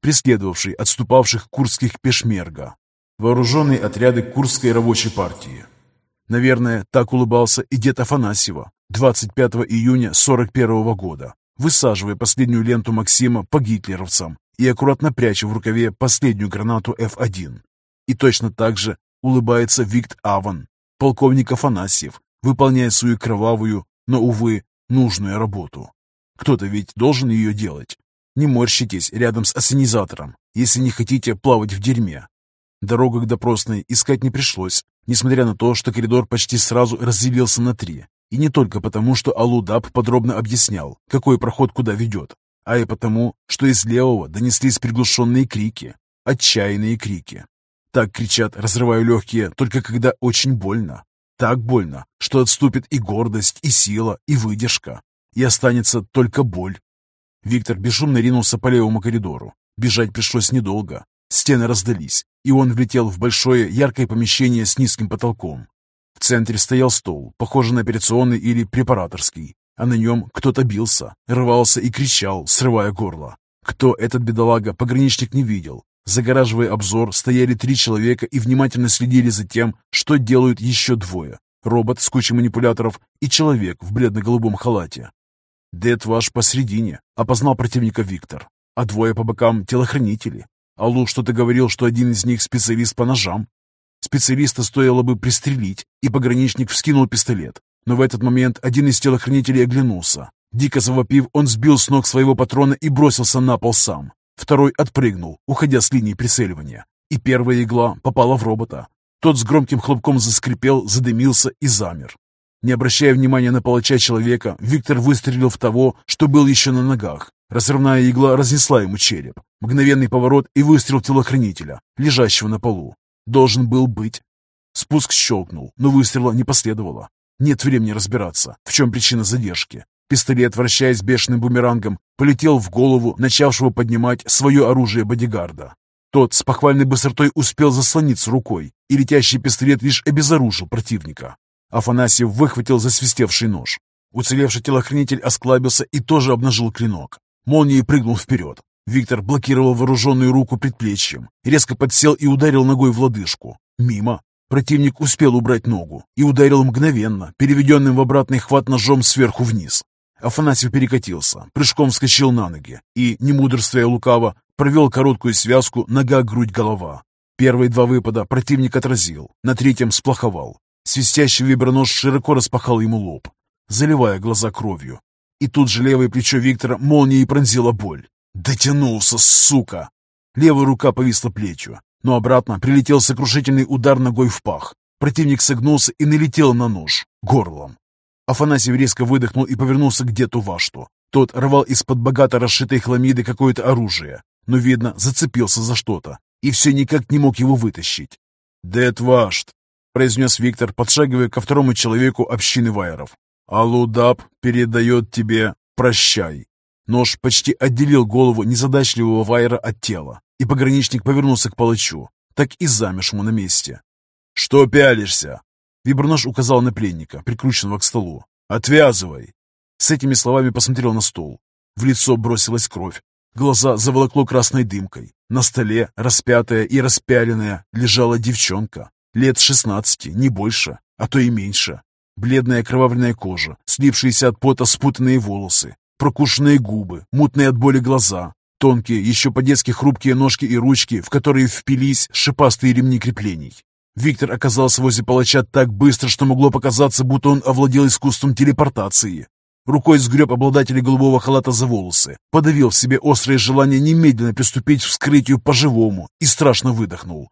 преследовавший отступавших курдских пешмерга. Вооруженные отряды Курдской рабочей партии. Наверное, так улыбался и дед Афанасьева 25 июня 41 года, высаживая последнюю ленту Максима по гитлеровцам и аккуратно пряча в рукаве последнюю гранату F1. И точно так же улыбается Викт Аван, полковник Афанасьев, выполняя свою кровавую, но, увы, нужную работу. Кто-то ведь должен ее делать. Не морщитесь рядом с ассенизатором, если не хотите плавать в дерьме. Дорогу к допросной искать не пришлось, несмотря на то, что коридор почти сразу разделился на 3. И не только потому, что Алудаб подробно объяснял, какой проход куда ведет, а и потому, что из левого донеслись приглушенные крики, отчаянные крики. Так кричат, разрывая легкие, только когда очень больно. Так больно, что отступит и гордость, и сила, и выдержка, и останется только боль. Виктор бесшумно ринулся по левому коридору. Бежать пришлось недолго. Стены раздались, и он влетел в большое яркое помещение с низким потолком. В центре стоял стол, похожий на операционный или препараторский, а на нем кто-то бился, рвался и кричал, срывая горло. Кто этот бедолага, пограничник не видел. Загораживая обзор, стояли 3 человека и внимательно следили за тем, что делают еще 2. Робот с кучей манипуляторов и человек в бледно-голубом халате. Дед ваш посредине, опознал противника Виктор, а 2 по бокам телохранители. Аллу что-то говорил, что один из них специалист по ножам. Специалиста стоило бы пристрелить, и пограничник вскинул пистолет. Но в этот момент один из телохранителей оглянулся. Дико завопив, он сбил с ног своего патрона и бросился на пол сам. Второй отпрыгнул, уходя с линии прицеливания, и первая игла попала в робота. Тот с громким хлопком заскрипел, задымился и замер. Не обращая внимания на палача человека, Виктор выстрелил в того, что был еще на ногах. Разрывная игла разнесла ему череп. Мгновенный поворот и выстрел телохранителя, лежащего на полу. Должен был быть. Спуск щелкнул, но выстрела не последовало. Нет времени разбираться, в чем причина задержки. Пистолет, вращаясь бешеным бумерангом, полетел в голову начавшего поднимать свое оружие бодигарда. Тот с похвальной быстротой успел заслониться рукой, и летящий пистолет лишь обезоружил противника. Афанасьев выхватил засвистевший нож. Уцелевший телохранитель осклабился и тоже обнажил клинок. Молнией прыгнул вперед. Виктор блокировал вооруженную руку предплечьем, резко подсел и ударил ногой в лодыжку. Мимо. Противник успел убрать ногу и ударил мгновенно, переведенным в обратный хват ножом сверху вниз. Афанасьев перекатился, прыжком вскочил на ноги и, не мудрствуя лукаво, провел короткую связку нога-грудь-голова. Первые 2 выпада противник отразил, на 3-м сплоховал. Свистящий вибронож широко распахал ему лоб, заливая глаза кровью. И тут же левое плечо Виктора молнией пронзила боль. Дотянулся, сука! Левая рука повисла плетью, но обратно прилетел сокрушительный удар ногой в пах. Противник согнулся и налетел на нож, горлом. Афанасьев резко выдохнул и повернулся к деду Вашту. Тот рвал из-под богато расшитой хламиды какое-то оружие, но, видно, зацепился за что-то и все никак не мог его вытащить. «Дед Вашт», — произнес Виктор, подшагивая ко второму человеку общины вайеров. «Алудаб передает тебе прощай». Нож почти отделил голову незадачливого вайера от тела, и пограничник повернулся к палачу, так и замершему на месте. «Что пялишься?» Вибронож указал на пленника, прикрученного к столу. «Отвязывай!» С этими словами посмотрел на стол. В лицо бросилась кровь. Глаза заволокло красной дымкой. На столе, распятая и распяленная, лежала девчонка. Лет 16, не больше, а то и меньше. Бледная окровавленная кожа, слипшиеся от пота спутанные волосы, прокушенные губы, мутные от боли глаза, тонкие, еще по-детски хрупкие ножки и ручки, в которые впились шипастые ремни креплений. Виктор оказался возле палача так быстро, что могло показаться, будто он овладел искусством телепортации. Рукой сгреб обладателя голубого халата за волосы, подавил в себе острое желание немедленно приступить к вскрытию по-живому и страшно выдохнул.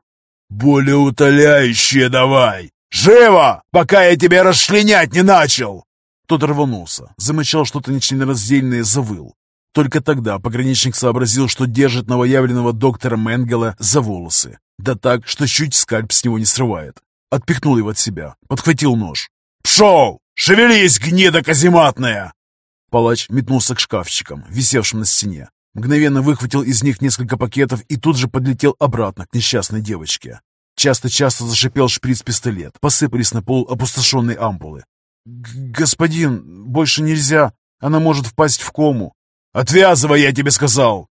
«Болеутоляющее давай! Живо, пока я тебя расчленять не начал!» Тот рванулся, замычал что-то нечленораздельное, завыл. Только тогда пограничник сообразил, что держит новоявленного доктора Менгела за волосы. Да так, что чуть скальп с него не срывает. Отпихнул его от себя, подхватил нож. «Пшел! Шевелись, гнида казематная!» Палач метнулся к шкафчикам, висевшим на стене. Мгновенно выхватил из них несколько пакетов и тут же подлетел обратно к несчастной девочке. Часто-часто зашипел шприц-пистолет, посыпались на пол опустошенные ампулы. «Господин, больше нельзя, она может впасть в кому». «Отвязывай, я тебе сказал!»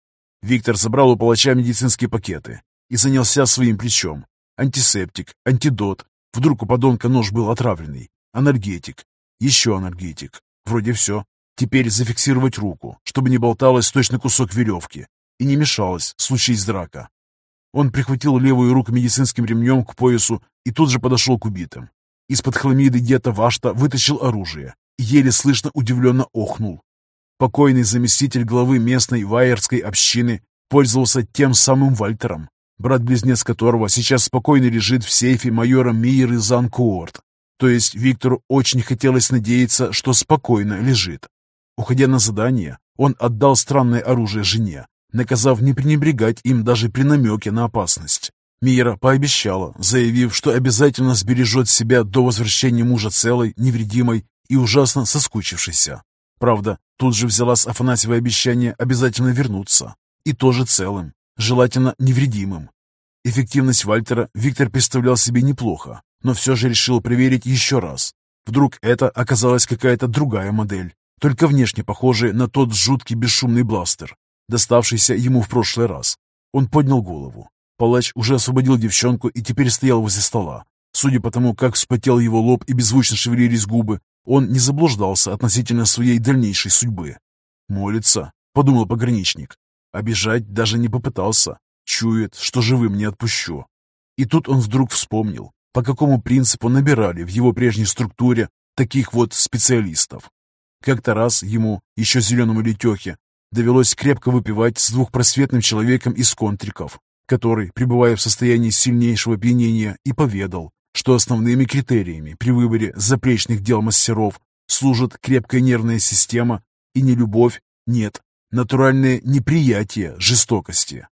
Виктор забрал у палача медицинские пакеты и занялся своим плечом. Антисептик, антидот. Вдруг у подонка нож был отравленный. Анальгетик. Еще анальгетик. Вроде все. Теперь зафиксировать руку, чтобы не болталась точно кусок веревки и не мешалось, случись драка. Он прихватил левую руку медицинским ремнем к поясу и тут же подошел к убитым. Из-под хламиды Гетта Вашта вытащил оружие и еле слышно удивленно охнул. Покойный заместитель главы местной вайерской общины пользовался тем самым Вальтером, брат-близнец которого сейчас спокойно лежит в сейфе майора Миеры Занкуорт. То есть Виктору очень хотелось надеяться, что спокойно лежит. Уходя на задание, он отдал странное оружие жене, наказав не пренебрегать им даже при намеке на опасность. Миера пообещала, заявив, что обязательно сбережет себя до возвращения мужа целой, невредимой и ужасно соскучившейся. Правда, тут же взяла с Афанасьева обещание обязательно вернуться. И тоже целым, желательно невредимым. Эффективность Вальтера Виктор представлял себе неплохо, но все же решил проверить еще раз. Вдруг это оказалась какая-то другая модель, только внешне похожая на тот жуткий бесшумный бластер, доставшийся ему в прошлый раз. Он поднял голову. Палач уже освободил девчонку и теперь стоял возле стола. Судя по тому, как вспотел его лоб и беззвучно шевелились губы, он не заблуждался относительно своей дальнейшей судьбы. «Молится», — подумал пограничник. Обижать даже не попытался. Чует, что живым не отпущу. И тут он вдруг вспомнил, по какому принципу набирали в его прежней структуре таких вот специалистов. Как-то раз ему, еще зеленому летехе, довелось крепко выпивать с двухпросветным человеком из контриков, который, пребывая в состоянии сильнейшего опьянения, и поведал, что основными критериями при выборе запрещенных дел мастеров служат крепкая нервная система и не любовь, нет, натуральное неприятие жестокости.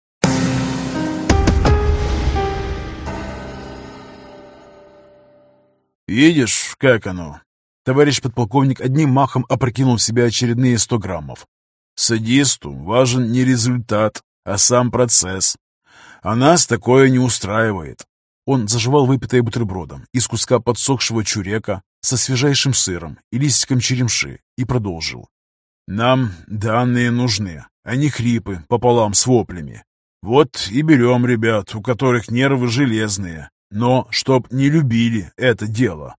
«Видишь, как оно?» Товарищ подполковник одним махом опрокинул в себя очередные 100 граммов. «Садисту важен не результат, а сам процесс. А нас такое не устраивает». Он заживал выпитое бутербродом из куска подсохшего чурека со свежайшим сыром и листиком черемши и продолжил. «Нам данные нужны, а не хрипы пополам с воплями. Вот и берем ребят, у которых нервы железные, но чтоб не любили это дело».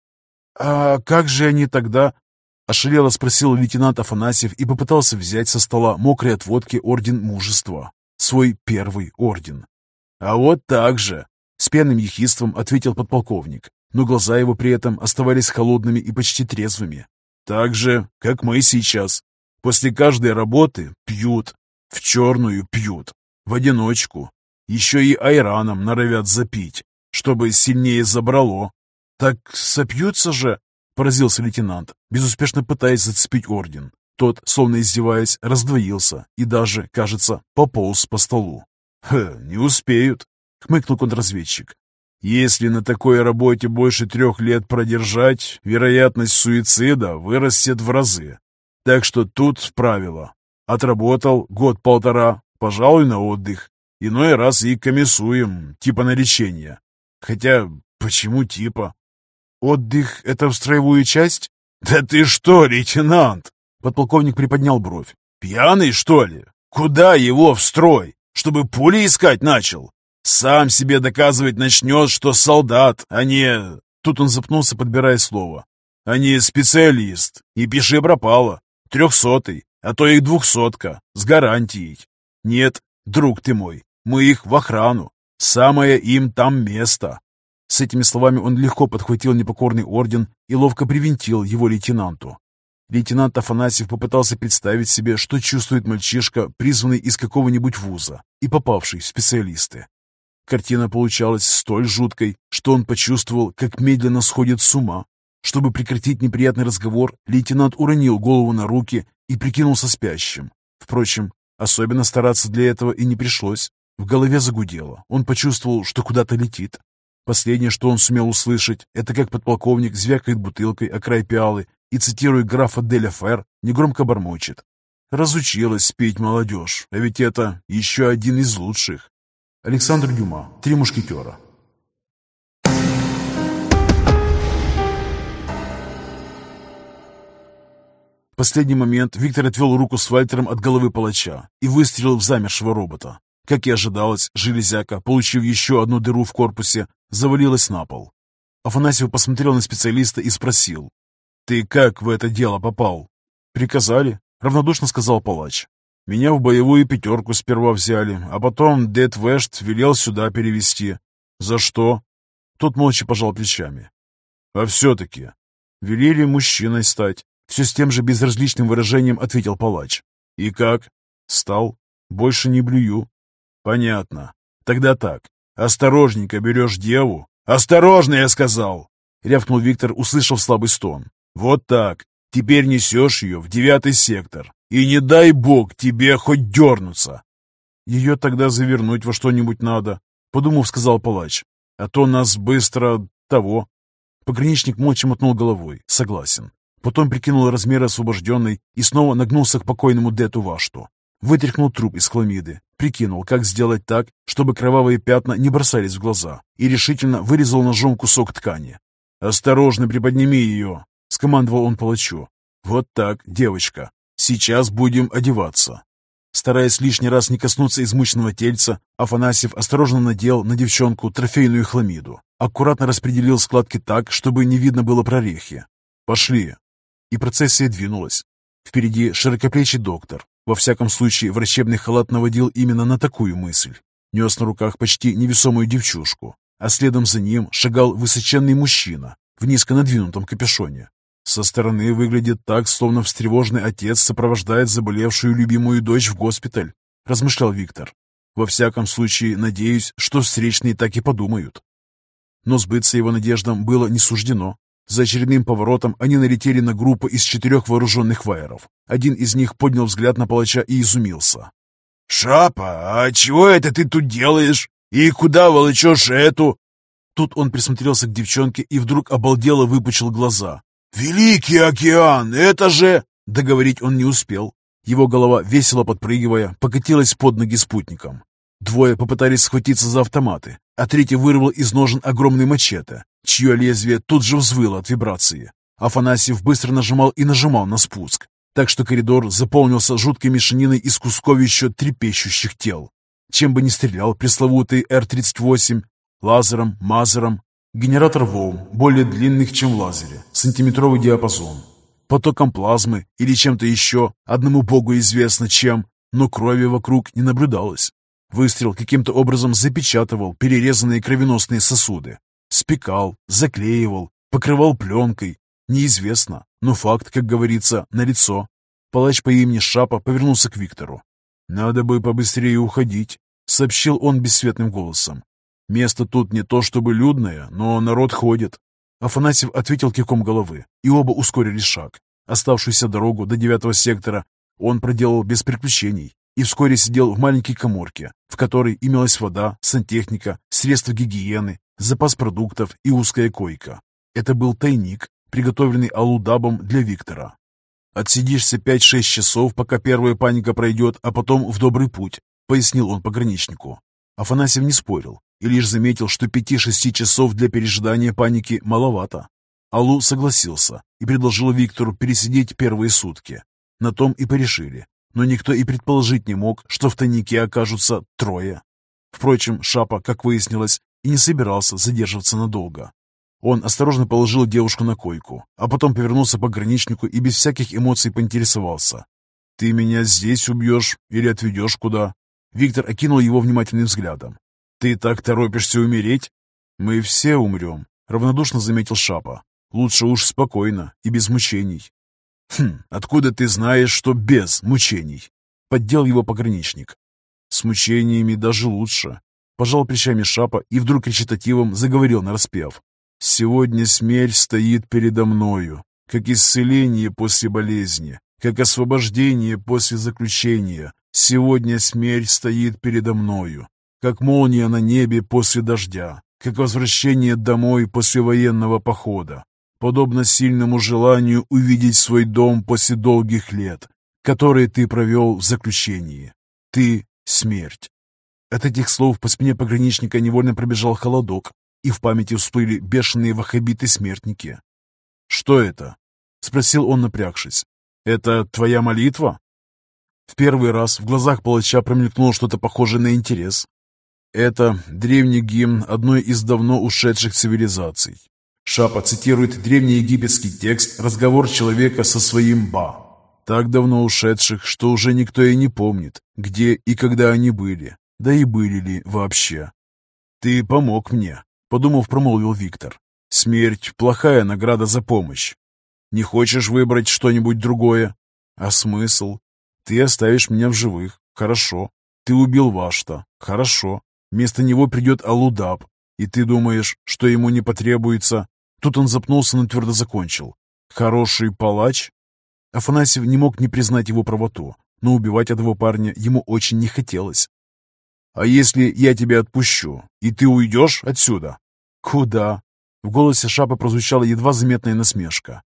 «А как же они тогда?» — ошалело спросил лейтенант Афанасьев и попытался взять со стола мокрый от водки орден мужества. Свой первый орден. «А вот так же!» — с пьяным ехидством ответил подполковник, но глаза его при этом оставались холодными и почти трезвыми. «Так же, как мы сейчас. После каждой работы пьют, в черную пьют, в одиночку. Еще и айраном норовят запить, чтобы сильнее забрало». «Так сопьются же!» — поразился лейтенант, безуспешно пытаясь зацепить орден. Тот, словно издеваясь, раздвоился и даже, кажется, пополз по столу. «Не успеют», — хмыкнул контрразведчик. «Если на такой работе больше 3 лет продержать, вероятность суицида вырастет в разы. Так что тут правило. Отработал год-полтора, пожалуй, на отдых. Иной раз и комиссуем, типа на лечение. Хотя, почему типа?» «Отдых — это в строевую часть?» «Да ты что, лейтенант?» Подполковник приподнял бровь. «Пьяный, что ли? Куда его в строй? Чтобы пули искать начал? Сам себе доказывать начнет, что солдат, а не...» Тут он запнулся, подбирая слово. «А не специалист. И пиши пропало. 300-й, а то и 200-ка, с гарантией. Нет, друг ты мой, мы их в охрану. Самое им там место». С этими словами он легко подхватил непокорный орден и ловко привинтил его лейтенанту. Лейтенант Афанасьев попытался представить себе, что чувствует мальчишка, призванный из какого-нибудь вуза и попавший в специалисты. Картина получалась столь жуткой, что он почувствовал, как медленно сходит с ума. Чтобы прекратить неприятный разговор, лейтенант уронил голову на руки и прикинулся спящим. Впрочем, особенно стараться для этого и не пришлось. В голове загудело. Он почувствовал, что куда-то летит. Последнее, что он сумел услышать, это как подполковник звякает бутылкой о край пиалы и, цитируя графа де ля Фер, негромко бормочет. «Разучилась пить молодежь, а ведь это еще один из лучших». Александр Дюма, «Три мушкетера». последний момент Виктор отвел руку с Вальтером от головы палача и выстрелил в замершего робота. Как и ожидалось, железяка, получив еще одну дыру в корпусе, завалилась на пол. Афанасьев посмотрел на специалиста и спросил: «Ты как в это дело попал?» «Приказали», — равнодушно сказал палач. «Меня в боевую пятерку сперва взяли, а потом Дед Вешт велел сюда перевести». «За что?» Тот молча пожал плечами. «А все-таки?» «Велели мужчиной стать», — все с тем же безразличным выражением ответил палач. «И как?» «Стал. Больше не блюю». «Понятно. Тогда так. Осторожненько берешь деву». «Осторожно, я сказал!» — рявкнул Виктор, услышав слабый стон. «Вот так. Теперь несешь ее в 9-й сектор. И не дай бог тебе хоть дернуться!» «Ее тогда завернуть во что-нибудь надо», — подумав, сказал палач. «А то нас быстро того». Пограничник молча мотнул головой. Согласен. Потом прикинул размеры освобожденной и снова нагнулся к покойному Дету Вашту. Вытряхнул труп из хламиды, прикинул, как сделать так, чтобы кровавые пятна не бросались в глаза, и решительно вырезал ножом кусок ткани. «Осторожно приподними ее!» — скомандовал он палачу. «Вот так, девочка. Сейчас будем одеваться». Стараясь лишний раз не коснуться измученного тельца, Афанасьев осторожно надел на девчонку трофейную хламиду, аккуратно распределил складки так, чтобы не видно было прорехи. «Пошли!» И процессия двинулась. Впереди широкоплечий доктор. Во всяком случае, врачебный халат наводил именно на такую мысль. Нес на руках почти невесомую девчушку, а следом за ним шагал высоченный мужчина в низко надвинутом капюшоне. Со стороны выглядит так, словно встревоженный отец сопровождает заболевшую любимую дочь в госпиталь, размышлял Виктор. Во всяком случае, надеюсь, что встречные так и подумают. Но сбыться его надеждам было не суждено. За очередным поворотом они налетели на группу из 4 вооруженных вайеров. Один из них поднял взгляд на палача и изумился. «Шапа, а чего это ты тут делаешь? И куда волочешь эту?» Тут он присмотрелся к девчонке и вдруг обалдело выпучил глаза. «Великий океан, это же...» Договорить он не успел. Его голова, весело подпрыгивая, покатилась под ноги спутникам. Двое попытались схватиться за автоматы, а третий вырвал из ножен огромный мачете, чье лезвие тут же взвыло от вибрации. Афанасьев быстро нажимал и нажимал на спуск, так что коридор заполнился жуткой мешаниной из кусков еще трепещущих тел. Чем бы ни стрелял пресловутый Р-38, лазером, мазером, генератор волн, более длинных, чем в лазере, сантиметровый диапазон, потоком плазмы или чем-то еще, одному богу известно чем, но крови вокруг не наблюдалось. Выстрел каким-то образом запечатывал перерезанные кровеносные сосуды, спекал, заклеивал, покрывал пленкой. Неизвестно, но факт, как говорится, налицо. Палач по имени Шапа повернулся к Виктору. «Надо бы побыстрее уходить», — сообщил он бесцветным голосом. «Место тут не то чтобы людное, но народ ходит». Афанасьев ответил кивком головы, и оба ускорили шаг. Оставшуюся дорогу до 9-го сектора он проделал без приключений и вскоре сидел в маленькой каморке, в которой имелась вода, сантехника, средства гигиены, запас продуктов и узкая койка. Это был тайник, приготовленный Алудабом для Виктора. «Отсидишься 5-6 часов, пока первая паника пройдет, а потом в добрый путь», — пояснил он пограничнику. Афанасьев не спорил и лишь заметил, что 5-6 часов для пережидания паники маловато. Алу согласился и предложил Виктору пересидеть первые сутки. На том и порешили, но никто и предположить не мог, что в тайнике окажутся 3. Впрочем, Шапа, как выяснилось, и не собирался задерживаться надолго. Он осторожно положил девушку на койку, а потом повернулся к пограничнику и без всяких эмоций поинтересовался. «Ты меня здесь убьешь или отведешь куда?» Виктор окинул его внимательным взглядом. «Ты так торопишься умереть?» «Мы все умрем», — равнодушно заметил Шапа. «Лучше уж спокойно и без мучений». «Откуда ты знаешь, что без мучений?» — поддел его пограничник. «С мучениями даже лучше», — пожал плечами Шапа и вдруг речитативом заговорил нараспев. «Сегодня смерть стоит передо мною, как исцеление после болезни, как освобождение после заключения. Сегодня смерть стоит передо мною, как молния на небе после дождя, как возвращение домой после военного похода, подобно сильному желанию увидеть свой дом после долгих лет, которые ты провел в заключении. Ты — смерть». От этих слов по спине пограничника невольно пробежал холодок, и в памяти всплыли бешеные ваххабиты-смертники. «Что это?» — спросил он, напрягшись. Это твоя молитва? В первый раз в глазах палача промелькнуло что-то похожее на интерес. Это древний гимн одной из давно ушедших цивилизаций. Шапа цитирует древнеегипетский текст «Разговор человека со своим Ба». Так давно ушедших, что уже никто и не помнит, где и когда они были, да и были ли вообще. «Ты помог мне», — подумав, промолвил Виктор. «Смерть — плохая награда за помощь. Не хочешь выбрать что-нибудь другое? А смысл? Ты оставишь меня в живых. Хорошо. Ты убил Вашта. Хорошо. Вместо него придет Алудаб. И ты думаешь, что ему не потребуется?» Тут он запнулся, но твердо закончил. «Хороший палач?» Афанасьев не мог не признать его правоту, но убивать этого парня ему очень не хотелось. «А если я тебя отпущу, и ты уйдешь отсюда?» «Куда?» В голосе Шапа прозвучала едва заметная насмешка.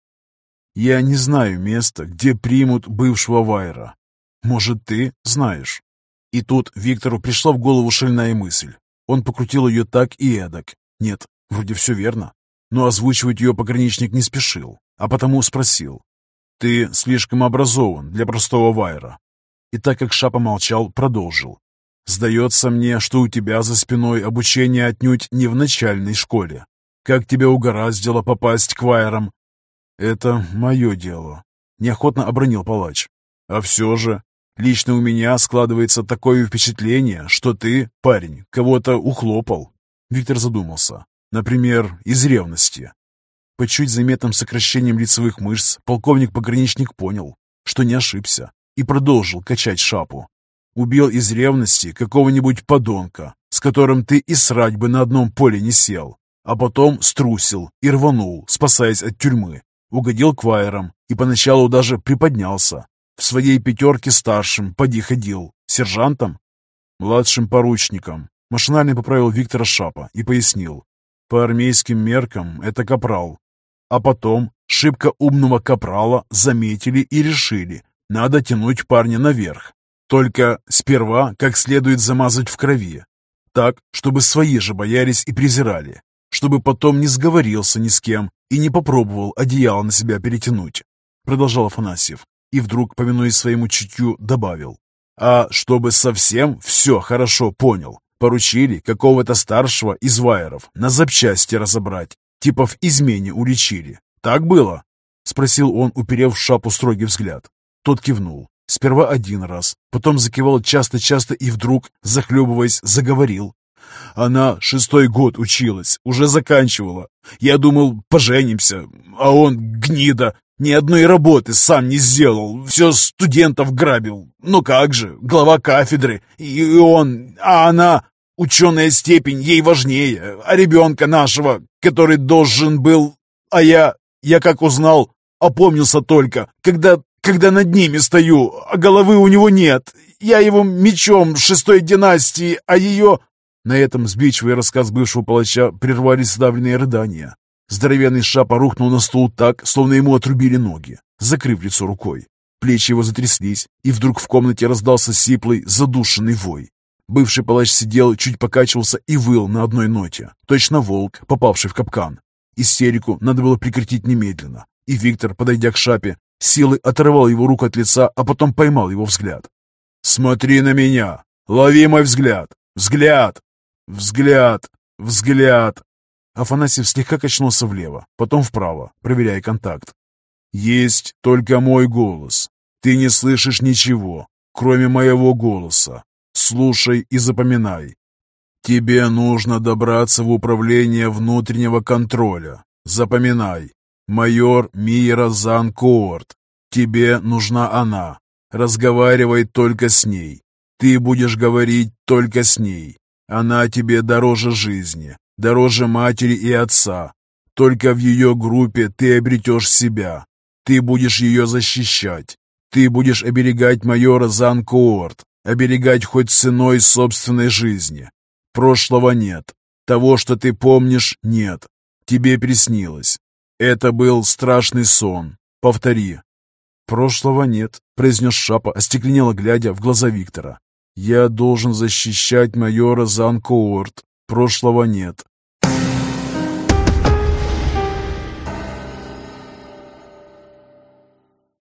«Я не знаю места, где примут бывшего Вайра. Может, ты знаешь?» И тут Виктору пришла в голову шальная мысль. Он покрутил ее так и эдак. Нет, вроде все верно. Но озвучивать ее пограничник не спешил, а потому спросил. «Ты слишком образован для простого Вайра». И так как Шапа молчал, продолжил. «Сдается мне, что у тебя за спиной обучение отнюдь не в начальной школе. Как тебя угораздило попасть к Вайрам?» «Это мое дело», — неохотно обронил палач. «А все же, лично у меня складывается такое впечатление, что ты, парень, кого-то ухлопал». Виктор задумался. «Например, из ревности». По чуть заметным сокращением лицевых мышц полковник-пограничник понял, что не ошибся, и продолжил качать Шапу. «Убил из ревности какого-нибудь подонка, с которым ты и срать бы на одном поле не сел, а потом струсил и рванул, спасаясь от тюрьмы. Угодил к Вайерам и поначалу даже приподнялся. В своей пятерке старшим поди ходил. Сержантом?» «Младшим поручником», — машинально поправил Виктора Шапа и пояснил. «По армейским меркам это капрал». А потом шибко умного капрала заметили и решили, надо тянуть парня наверх. Только сперва как следует замазать в крови. Так, чтобы свои же боялись и презирали. Чтобы потом не сговорился ни с кем и не попробовал одеяло на себя перетянуть. Продолжал Афанасьев и вдруг, повинуясь своему чутью, добавил. А чтобы совсем все хорошо понял, поручили какого-то старшего из вайеров на запчасти разобрать. Типа в измене уличили. Так было?» — спросил он, уперев в Шапу строгий взгляд. Тот кивнул. Сперва один раз, потом закивал часто-часто и вдруг, захлебываясь, заговорил. «Она 6-й год училась, уже заканчивала. Я думал, поженимся, а он, гнида, ни одной работы сам не сделал, все студентов грабил. Ну как же, глава кафедры, и он, а она... Ученая степень ей важнее, а ребенка нашего, который должен был... А я как узнал, опомнился только, когда над ними стою, а головы у него нет. Я его мечом 6-й династии, а ее...» На этом сбивчивый рассказ бывшего палача прервались сдавленные рыдания. Здоровенный Шапа рухнул на стул так, словно ему отрубили ноги, закрыв лицо рукой. Плечи его затряслись, и вдруг в комнате раздался сиплый, задушенный вой. Бывший палач сидел, чуть покачивался и выл на одной ноте, точно волк, попавший в капкан. Истерику надо было прекратить немедленно, и Виктор, подойдя к Шапе, силой оторвал его руку от лица, а потом поймал его взгляд. «Смотри на меня! Лови мой взгляд! Взгляд! Взгляд! Взгляд!» Афанасьев слегка качнулся влево, потом вправо, проверяя контакт. «Есть только мой голос. Ты не слышишь ничего, кроме моего голоса. Слушай и запоминай. Тебе нужно добраться в управление внутреннего контроля. Запоминай. Майор Мира Зан-Коорт. Тебе нужна она. Разговаривай только с ней. Ты будешь говорить только с ней. Она тебе дороже жизни, дороже матери и отца. Только в ее группе ты обретешь себя. Ты будешь ее защищать. Ты будешь оберегать майора Зан-Коорт. Оберегать хоть ценой собственной жизни. Прошлого нет. Того, что ты помнишь, нет. Тебе приснилось. Это был страшный сон. Повтори. «Прошлого нет», — произнес Шапа, остекленело глядя в глаза Виктора. «Я должен защищать майора Зан-Коорт. Прошлого нет».